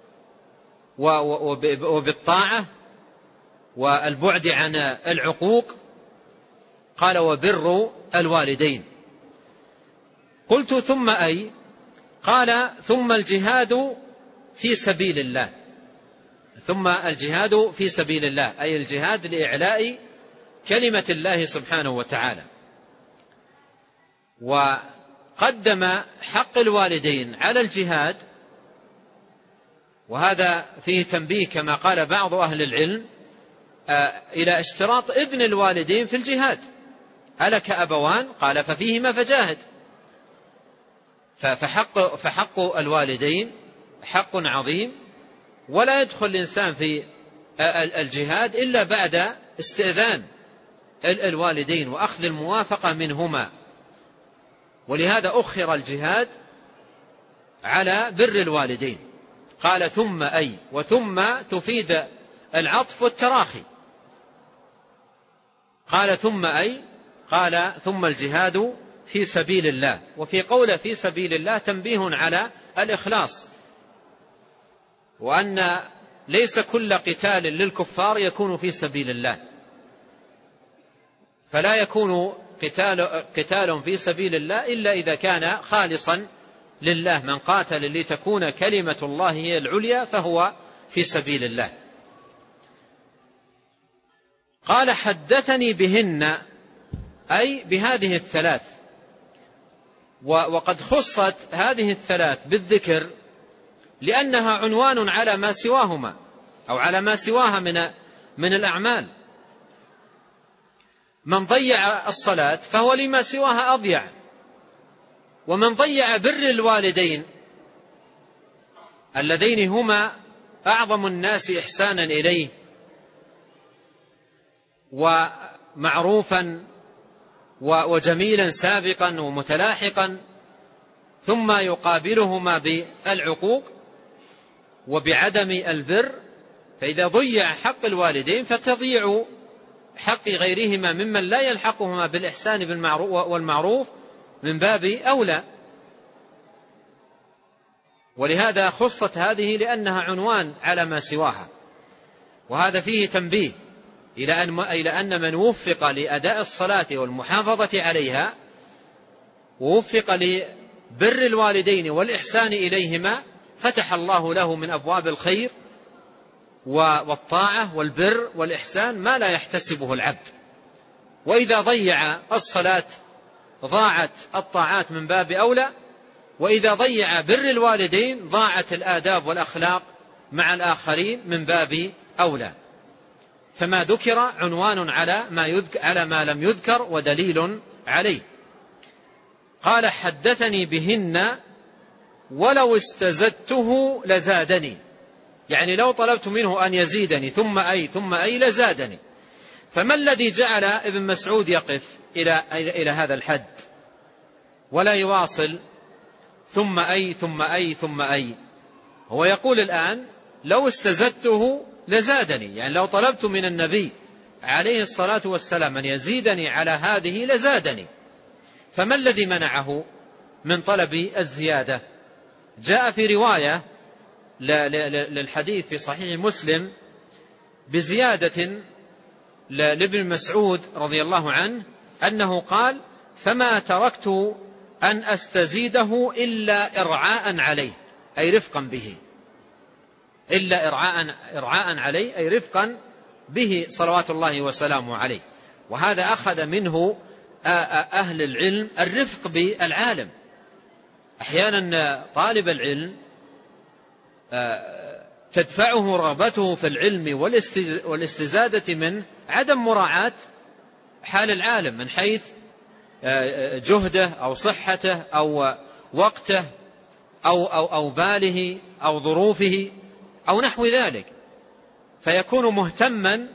وبالطاعة والبعد عن العقوق. قال: وبر الوالدين. قلت ثم أي؟ قال: ثم الجهاد في سبيل الله. ثم الجهاد في سبيل الله، أي الجهاد لإعلاء كلمة الله سبحانه وتعالى. وقدم حق الوالدين على الجهاد، وهذا فيه تنبيه كما قال بعض أهل العلم إلى اشتراط إذن الوالدين في الجهاد. ألك أبوان؟ قال ففيهما فجاهد. فحق, فحق الوالدين حق عظيم، ولا يدخل الإنسان في الجهاد إلا بعد استئذان الوالدين وأخذ الموافقة منهما. ولهذا أخر الجهاد على بر الوالدين. قال ثم أي، وثم تفيد العطف والتراخي. قال ثم أي، قال ثم الجهاد في سبيل الله. وفي قوله في سبيل الله تنبيه على الإخلاص، وأن ليس كل قتال للكفار يكون في سبيل الله، فلا يكون قتال, قتال في سبيل الله إلا إذا كان خالصا لله. من قاتل لتكون كلمة الله هي العليا فهو في سبيل الله. قال حدثني بهن، أي بهذه الثلاث. وقد خصت هذه الثلاث بالذكر لأنها عنوان على ما سواهما أو على ما سواها من من الأعمال. من ضيع الصلاة فهو لما سواها أضيع، ومن ضيع بر الوالدين اللذين هما أعظم الناس إحسانا إليه ومعروفا وجميلا سابقا ومتلاحقا، ثم يقابلهما بالعقوق وبعدم البر، فإذا ضيع حق الوالدين فتضيع حق غيرهما ممن لا يلحقهما بالإحسان والمعروف من باب أولى. ولهذا خصت هذه لأنها عنوان على ما سواها. وهذا فيه تنبيه إلى أن إلى أن من وفق لأداء الصلاة والمحافظة عليها ووفق لبر الوالدين والإحسان إليهما فتح الله له من أبواب الخير والطاعة والبر والإحسان ما لا يحتسبه العبد. وإذا ضيع الصلاة ضاعت الطاعات من باب أولى، وإذا ضيع بر الوالدين ضاعت الآداب والأخلاق مع الآخرين من باب أولى. فما ذكر عنوان على ما, يذكر على ما لم يذكر ودليل عليه. قال حدثني بهن ولو استزدته لزادني، يعني لو طلبت منه أن يزيدني ثم أي ثم أي لزادني. فما الذي جعل ابن مسعود يقف إلى, إلى هذا الحد ولا يواصل ثم أي ثم أي ثم أي؟ هو يقول الآن لو استزدته لزادني، يعني لو طلبت من النبي عليه الصلاة والسلام أن يزيدني على هذه لزادني. فما الذي منعه من طلب الزيادة؟ جاء في رواية للحديث في صحيح مسلم بزيادة لابن مسعود رضي الله عنه أنه قال فما تركت أن أستزيده إلا إرعاء عليه، أي رفقا به، إلا إرعاء, إرعاء عليه أي رفقا به صلوات الله وسلامه عليه. وهذا أخذ منه أهل العلم الرفق بالعالم. أحيانا طالب العلم تدفعه رغبته في العلم والاستزادة من عدم مراعاة حال العالم من حيث جهده أو صحته أو وقته أو, أو, أو باله أو ظروفه أو نحو ذلك، فيكون مهتما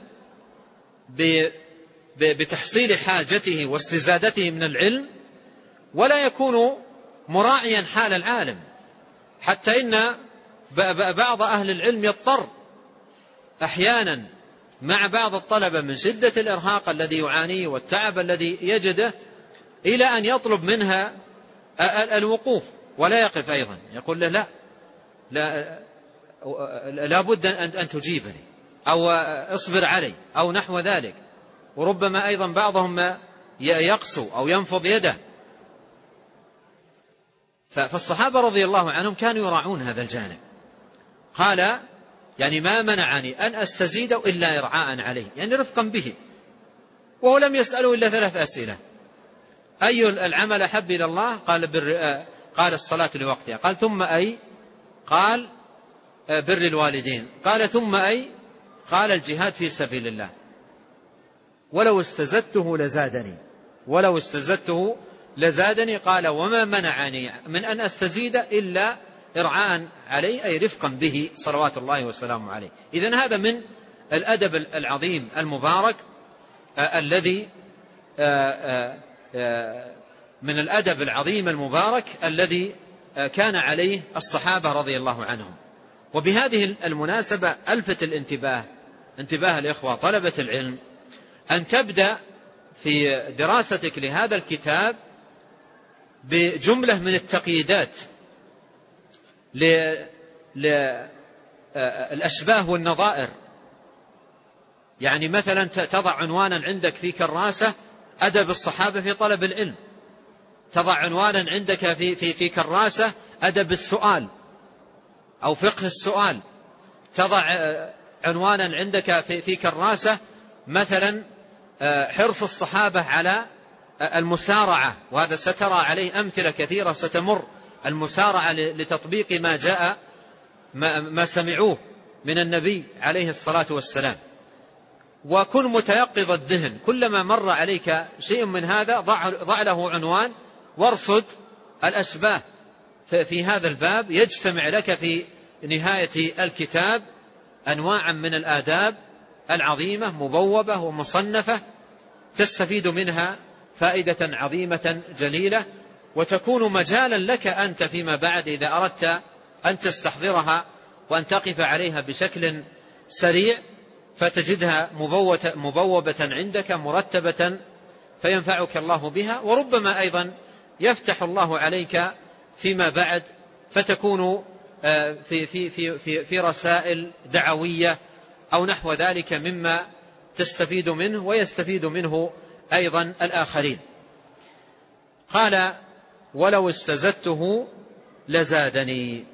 بتحصيل حاجته واستزادته من العلم ولا يكون مراعيا حال العالم. حتى إن بعض أهل العلم يضطر أحيانا مع بعض الطلبة من شدة الإرهاق الذي يعانيه والتعب الذي يجده إلى أن يطلب منها الوقوف ولا يقف أيضا، يقول له لا لا, لا بد أن تجيبني أو اصبر علي أو نحو ذلك. وربما أيضا بعضهم يقسو أو ينفض يده. فالصحابة رضي الله عنهم كانوا يراعون هذا الجانب. قال يعني ما منعني أن أستزيد إلا إرعاء عليه، يعني رفقا به. وهو لم يسأله إلا ثلاث أسئلة: أي العمل أحب إلى الله؟ قال بر قال الصلاة لوقتها. قال ثم أي؟ قال بر الوالدين. قال ثم أي؟ قال الجهاد في سبيل الله. ولو استزدته لزادني ولو استزدته لزادني قال وما منعني من أن أستزيد إلا إرعاء عليه، أي رفقا به صلوات الله وسلامه عليه. إذن هذا من الأدب العظيم المبارك الذي من الأدب العظيم المبارك الذي كان عليه الصحابة رضي الله عنهم. وبهذه المناسبة ألفت الانتباه انتباه الإخوة طلبة العلم أن تبدأ في دراستك لهذا الكتاب بجملة من التقييدات للأشباه والنظائر. يعني مثلا تضع عنوانا عندك في كراسة أدب الصحابة في طلب العلم، تضع عنوانا عندك في, في, في كراسة أدب السؤال أو فقه السؤال، تضع عنوانا عندك في, في كراسة مثلا حرص الصحابة على المسارعة، وهذا سترى عليه أمثلة كثيرة ستمر، المسارعة لتطبيق ما جاء ما, ما سمعوه من النبي عليه الصلاة والسلام. وكن متيقظ الذهن، كلما مر عليك شيء من هذا ضع, ضع له عنوان وارصد الأشباه في هذا الباب. يجتمع لك في نهاية الكتاب أنواعا من الآداب العظيمة مبوبة ومصنفة تستفيد منها فائدة عظيمة جليلة، وتكون مجالا لك أنت فيما بعد إذا أردت أن تستحضرها وأن تقف عليها بشكل سريع فتجدها مبوبة عندك مرتبة فينفعك الله بها. وربما أيضا يفتح الله عليك فيما بعد فتكون في, في, في, في, في رسائل دعوية أو نحو ذلك مما تستفيد منه ويستفيد منه أيضا الآخرين. قال ولو استزدته لزادني.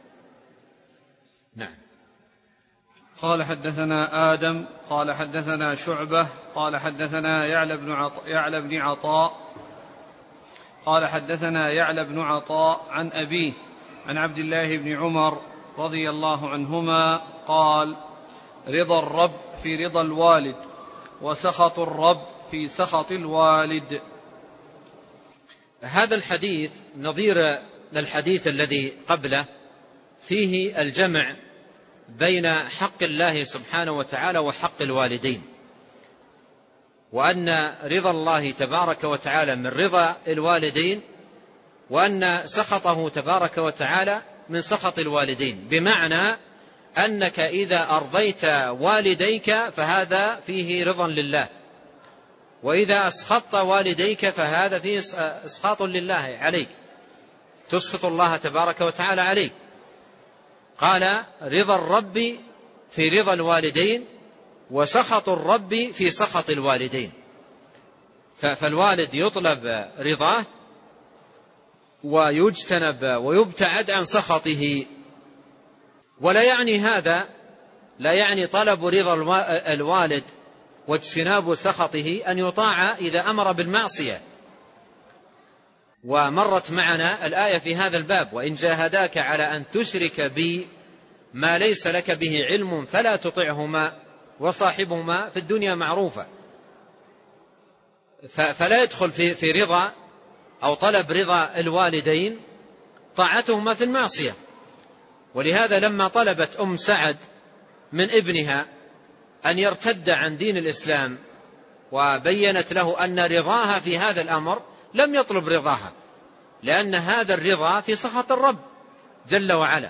نعم. قال حدثنا آدم قال حدثنا شعبة قال حدثنا يعلى بن عطاء, يعلى بن عطاء قال حدثنا يعلى بن عطاء عن أبيه عن عبد الله بن عمر رضي الله عنهما قال رضا الرب في رضا الوالد وسخط الرب في سخط الوالد. هذا الحديث نظير للحديث الذي قبله، فيه الجمع بين حق الله سبحانه وتعالى وحق الوالدين، وأن رضا الله تبارك وتعالى من رضا الوالدين، وأن سخطه تبارك وتعالى من سخط الوالدين، بمعنى أنك إذا أرضيت والديك فهذا فيه رضا لله، وإذا أسخطت والديك فهذا فيه إسخاط لله عليك، تسخط الله تبارك وتعالى عليك. قال رضا الرب في رضا الوالدين وسخط الرب في سخط الوالدين. فالوالد يطلب رضاه ويجتنب ويبتعد عن سخطه. ولا يعني هذا لا يعني طلب رضا الوالد واجتناب سخطه أن يطاع إذا أمر بالمعصية، ومرت معنا الآية في هذا الباب وإن جاهداك على أن تشرك بي ما ليس لك به علم فلا تطعهما وصاحبهما في الدنيا معروفة. فلا يدخل في, في رضا أو طلب رضا الوالدين طاعتهما في المعصية. ولهذا لما طلبت أم سعد من ابنها أن يرتد عن دين الإسلام وبينت له أن رضاها في هذا الأمر لم يطلب رضاها، لأن هذا الرضا في سخط الرب جل وعلا.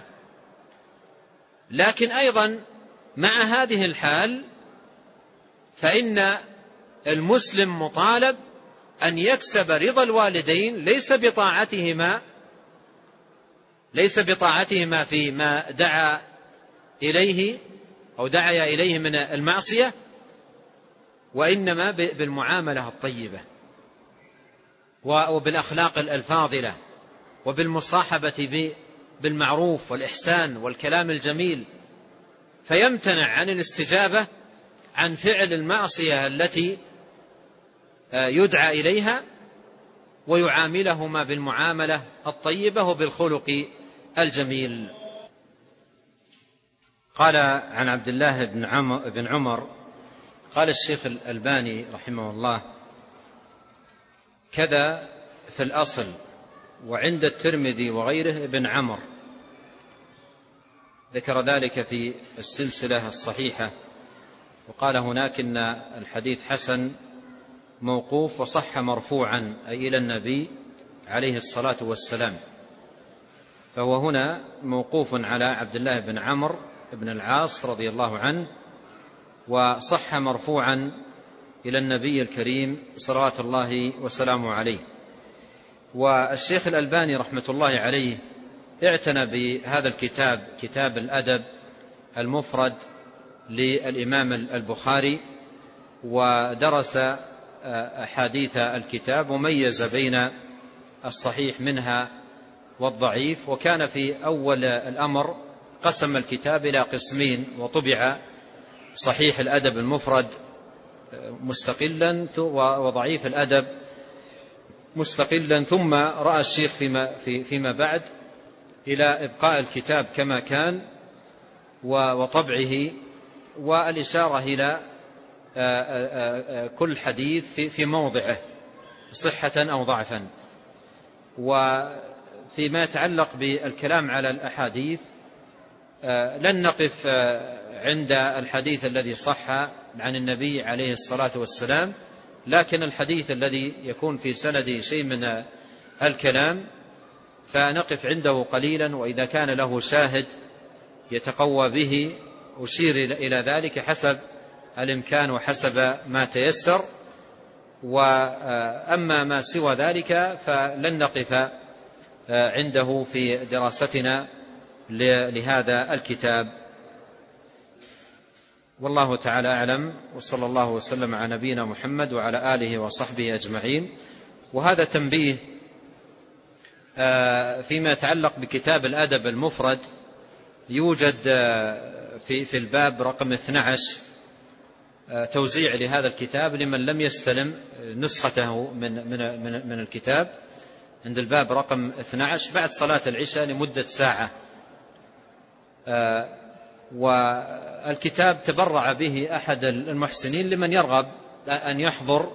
لكن أيضا مع هذه الحال فإن المسلم مطالب أن يكسب رضا الوالدين ليس بطاعتهما ليس بطاعتهما فيما دعا إليه أو دعا إليه من المعصية، وإنما بالمعاملة الطيبة وبالأخلاق الفاضلة وبالمصاحبة بالمعروف والإحسان والكلام الجميل فيمتنع عن الاستجابة عن فعل المعصية التي يدعى إليها، ويعاملهما بالمعاملة الطيبة وبالخلق الجميل. قال عن عبد الله بن عمر قال الشيخ الألباني رحمه الله: كذا في الأصل، وعند الترمذي وغيره ابن عمر، ذكر ذلك في السلسلة الصحيحة، وقال هناك إن الحديث حسن موقوف وصح مرفوعا أي إلى النبي عليه الصلاة والسلام، فهو هنا موقوف على عبد الله بن عمرو بن العاص رضي الله عنه، وصح مرفوعا إلى النبي الكريم صلوات الله وسلامه عليه. والشيخ الألباني رحمة الله عليه اعتنى بهذا الكتاب، كتاب الأدب المفرد للإمام البخاري، ودرس أحاديث الكتاب وميز بين الصحيح منها والضعيف. وكان في أول الأمر قسم الكتاب إلى قسمين، وطبع صحيح الأدب المفرد مستقلا وضعيف الأدب مستقلا، ثم رأى الشيخ فيما, فيما بعد إلى إبقاء الكتاب كما كان وطبعه، والإشارة إلى كل حديث في موضعه صحة أو ضعفا. وفيما يتعلق بالكلام على الأحاديث لن نقف عند الحديث الذي صح عن النبي عليه الصلاة والسلام، لكن الحديث الذي يكون في سنده شيء من الكلام فنقف عنده قليلا، وإذا كان له شاهد يتقوى به أشير إلى ذلك حسب الإمكان وحسب ما تيسر. وأما ما سوى ذلك فلن نقف عنده في دراستنا لهذا الكتاب. والله تعالى أعلم، وصلى الله وسلم على نبينا محمد وعلى آله وصحبه أجمعين. وهذا تنبيه فيما يتعلق بكتاب الأدب المفرد، يوجد في في الباب رقم اثني عشر توزيع لهذا الكتاب لمن لم يستلم نسخته من من من, من الكتاب، عند الباب رقم اثني عشر بعد صلاة العشاء لمدة ساعة. والكتاب تبرع به أحد المحسنين لمن يرغب أن يحضر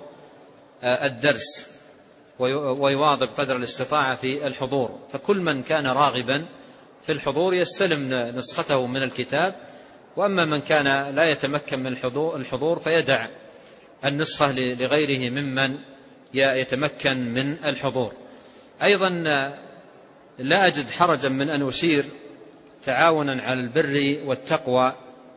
الدرس ويواظب قدر الاستطاعة في الحضور، فكل من كان راغبا في الحضور يستلم نسخته من الكتاب، وأما من كان لا يتمكن من الحضور فيدع النسخة لغيره ممن يتمكن من الحضور. أيضا لا أجد حرجا من أن أشير تعاونا على البر والتقوى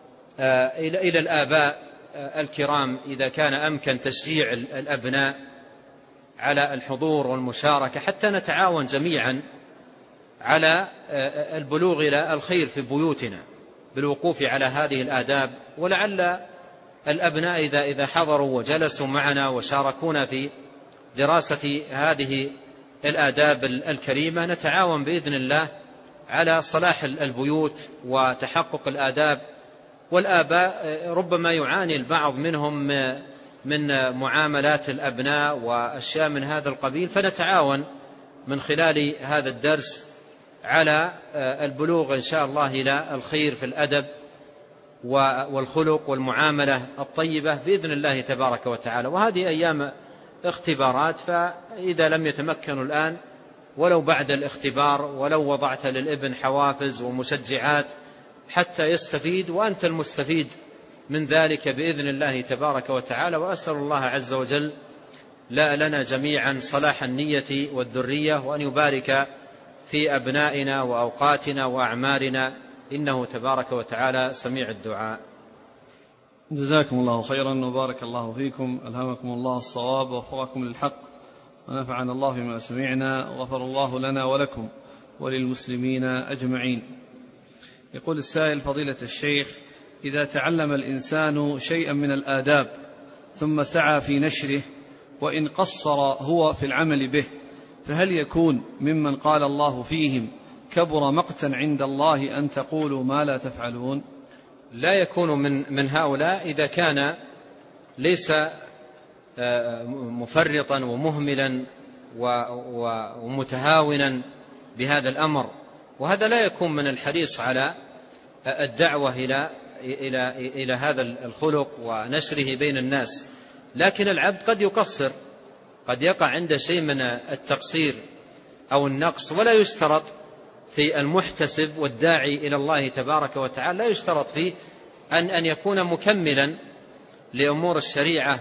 إلى الآباء الكرام، إذا كان أمكن تشجيع الأبناء على الحضور والمشاركة، حتى نتعاون جميعا على البلوغ إلى الخير في بيوتنا بالوقوف على هذه الآداب. ولعل الأبناء إذا إذا حضروا وجلسوا معنا وشاركونا في دراسة هذه الآداب الكريمة نتعاون بإذن الله على صلاح البيوت وتحقق الآداب. والآباء ربما يعاني البعض منهم من معاملات الأبناء وأشياء من هذا القبيل، فنتعاون من خلال هذا الدرس على البلوغ إن شاء الله إلى الخير في الأدب والخلق والمعاملة الطيبة بإذن الله تبارك وتعالى. وهذه أيام اختبارات، فإذا لم يتمكنوا الآن ولو بعد الاختبار، ولو وضعت للابن حوافز ومشجعات حتى يستفيد، وأنت المستفيد من ذلك بإذن الله تبارك وتعالى. وأسأل الله عز وجل لا لنا جميعا صلاح النية والذرية، وأن يبارك في أبنائنا وأوقاتنا وأعمارنا، إنه تبارك وتعالى سميع الدعاء. جزاكم الله خيرا وبارك الله فيكم، ألهمكم الله الصواب ووفقكم للحق، ونفعنا الله بما سمعنا، وغفر الله لنا ولكم وللمسلمين أجمعين. يقول السائل: فضيلة الشيخ، إذا تعلم الإنسان شيئا من الآداب ثم سعى في نشره وإن قصر هو في العمل به، فهل يكون ممن قال الله فيهم: كبر مقتا عند الله أن تقولوا ما لا تفعلون؟ لا يكون من من هؤلاء إذا كان ليس مفرطا ومهملا ومتهاونا بهذا الأمر، وهذا لا يكون من الحريص على الدعوة إلى إلى إلى هذا الخلق ونشره بين الناس. لكن العبد قد يقصر، قد يقع عنده شيء من التقصير أو النقص، ولا يشترط في المحتسب والداعي إلى الله تبارك وتعالى لا يشترط فيه أن أن يكون مكملا لأمور الشريعة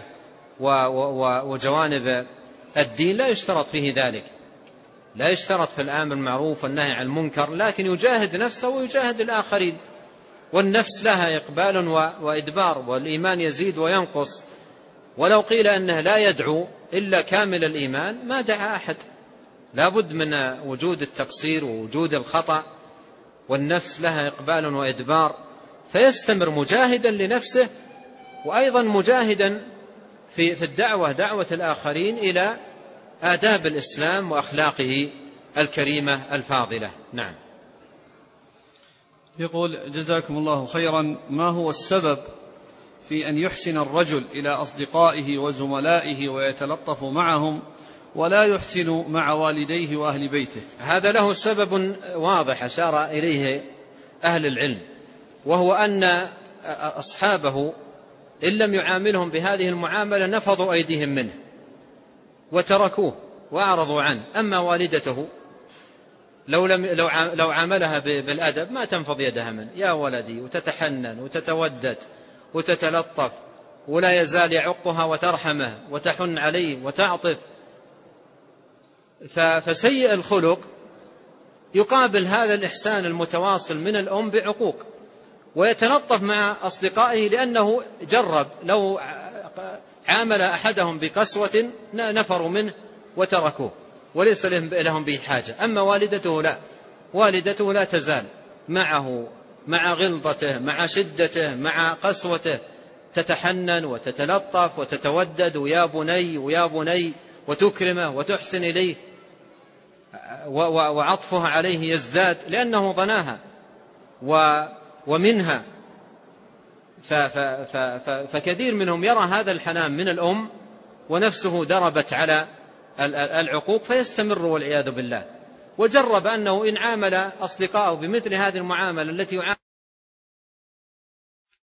وجوانب الدين، لا يشترط فيه ذلك، لا يشترط في الآمر بالمعروف والنهي عن المنكر، لكن يجاهد نفسه ويجاهد الآخرين. والنفس لها إقبال وإدبار، والإيمان يزيد وينقص. ولو قيل أنه لا يدعو إلا كامل الإيمان ما دعا أحد، لا بد من وجود التقصير ووجود الخطأ، والنفس لها إقبال وإدبار، فيستمر مجاهدا لنفسه وأيضا مجاهدا في في الدعوة دعوة الآخرين إلى آداب الإسلام وأخلاقه الكريمة الفاضلة. نعم. يقول: جزاكم الله خيرا، ما هو السبب في أن يحسن الرجل إلى أصدقائه وزملائه ويتلطف معهم ولا يحسن مع والديه وأهل بيته؟ هذا له سبب واضح أشار إليه أهل العلم، وهو أن أصحابه إن لم يعاملهم بهذه المعاملة نفضوا أيديهم منه وتركوه وأعرضوا عنه. أما والدته لو, لم لو, لو عاملها بالأدب ما تنفض يدها منه، يا ولدي، وتتحنن وتتودد وتتلطف، ولا يزال يعقها وترحمه وتحن عليه وتعطف. فسيء الخلق يقابل هذا الإحسان المتواصل من الأم بعقوق، ويتلطف مع أصدقائه لأنه جرب لو عامل أحدهم بقسوة نفروا منه وتركوه وليس لهم به حاجة. أما والدته لا، والدته لا تزال معه مع غلظته مع شدته مع قسوته، تتحنن وتتلطف وتتودد ويا بني ويا بني وتكرمه وتحسن إليه، وعطفها عليه يزداد لأنه ضناها ومنها. فكثير منهم يرى هذا الحنان من الأم ونفسه دربت على العقوق فيستمر والعياذ بالله. وجرب أنه إن عامل أصدقائه بمثل هذه المعاملة التي يعامل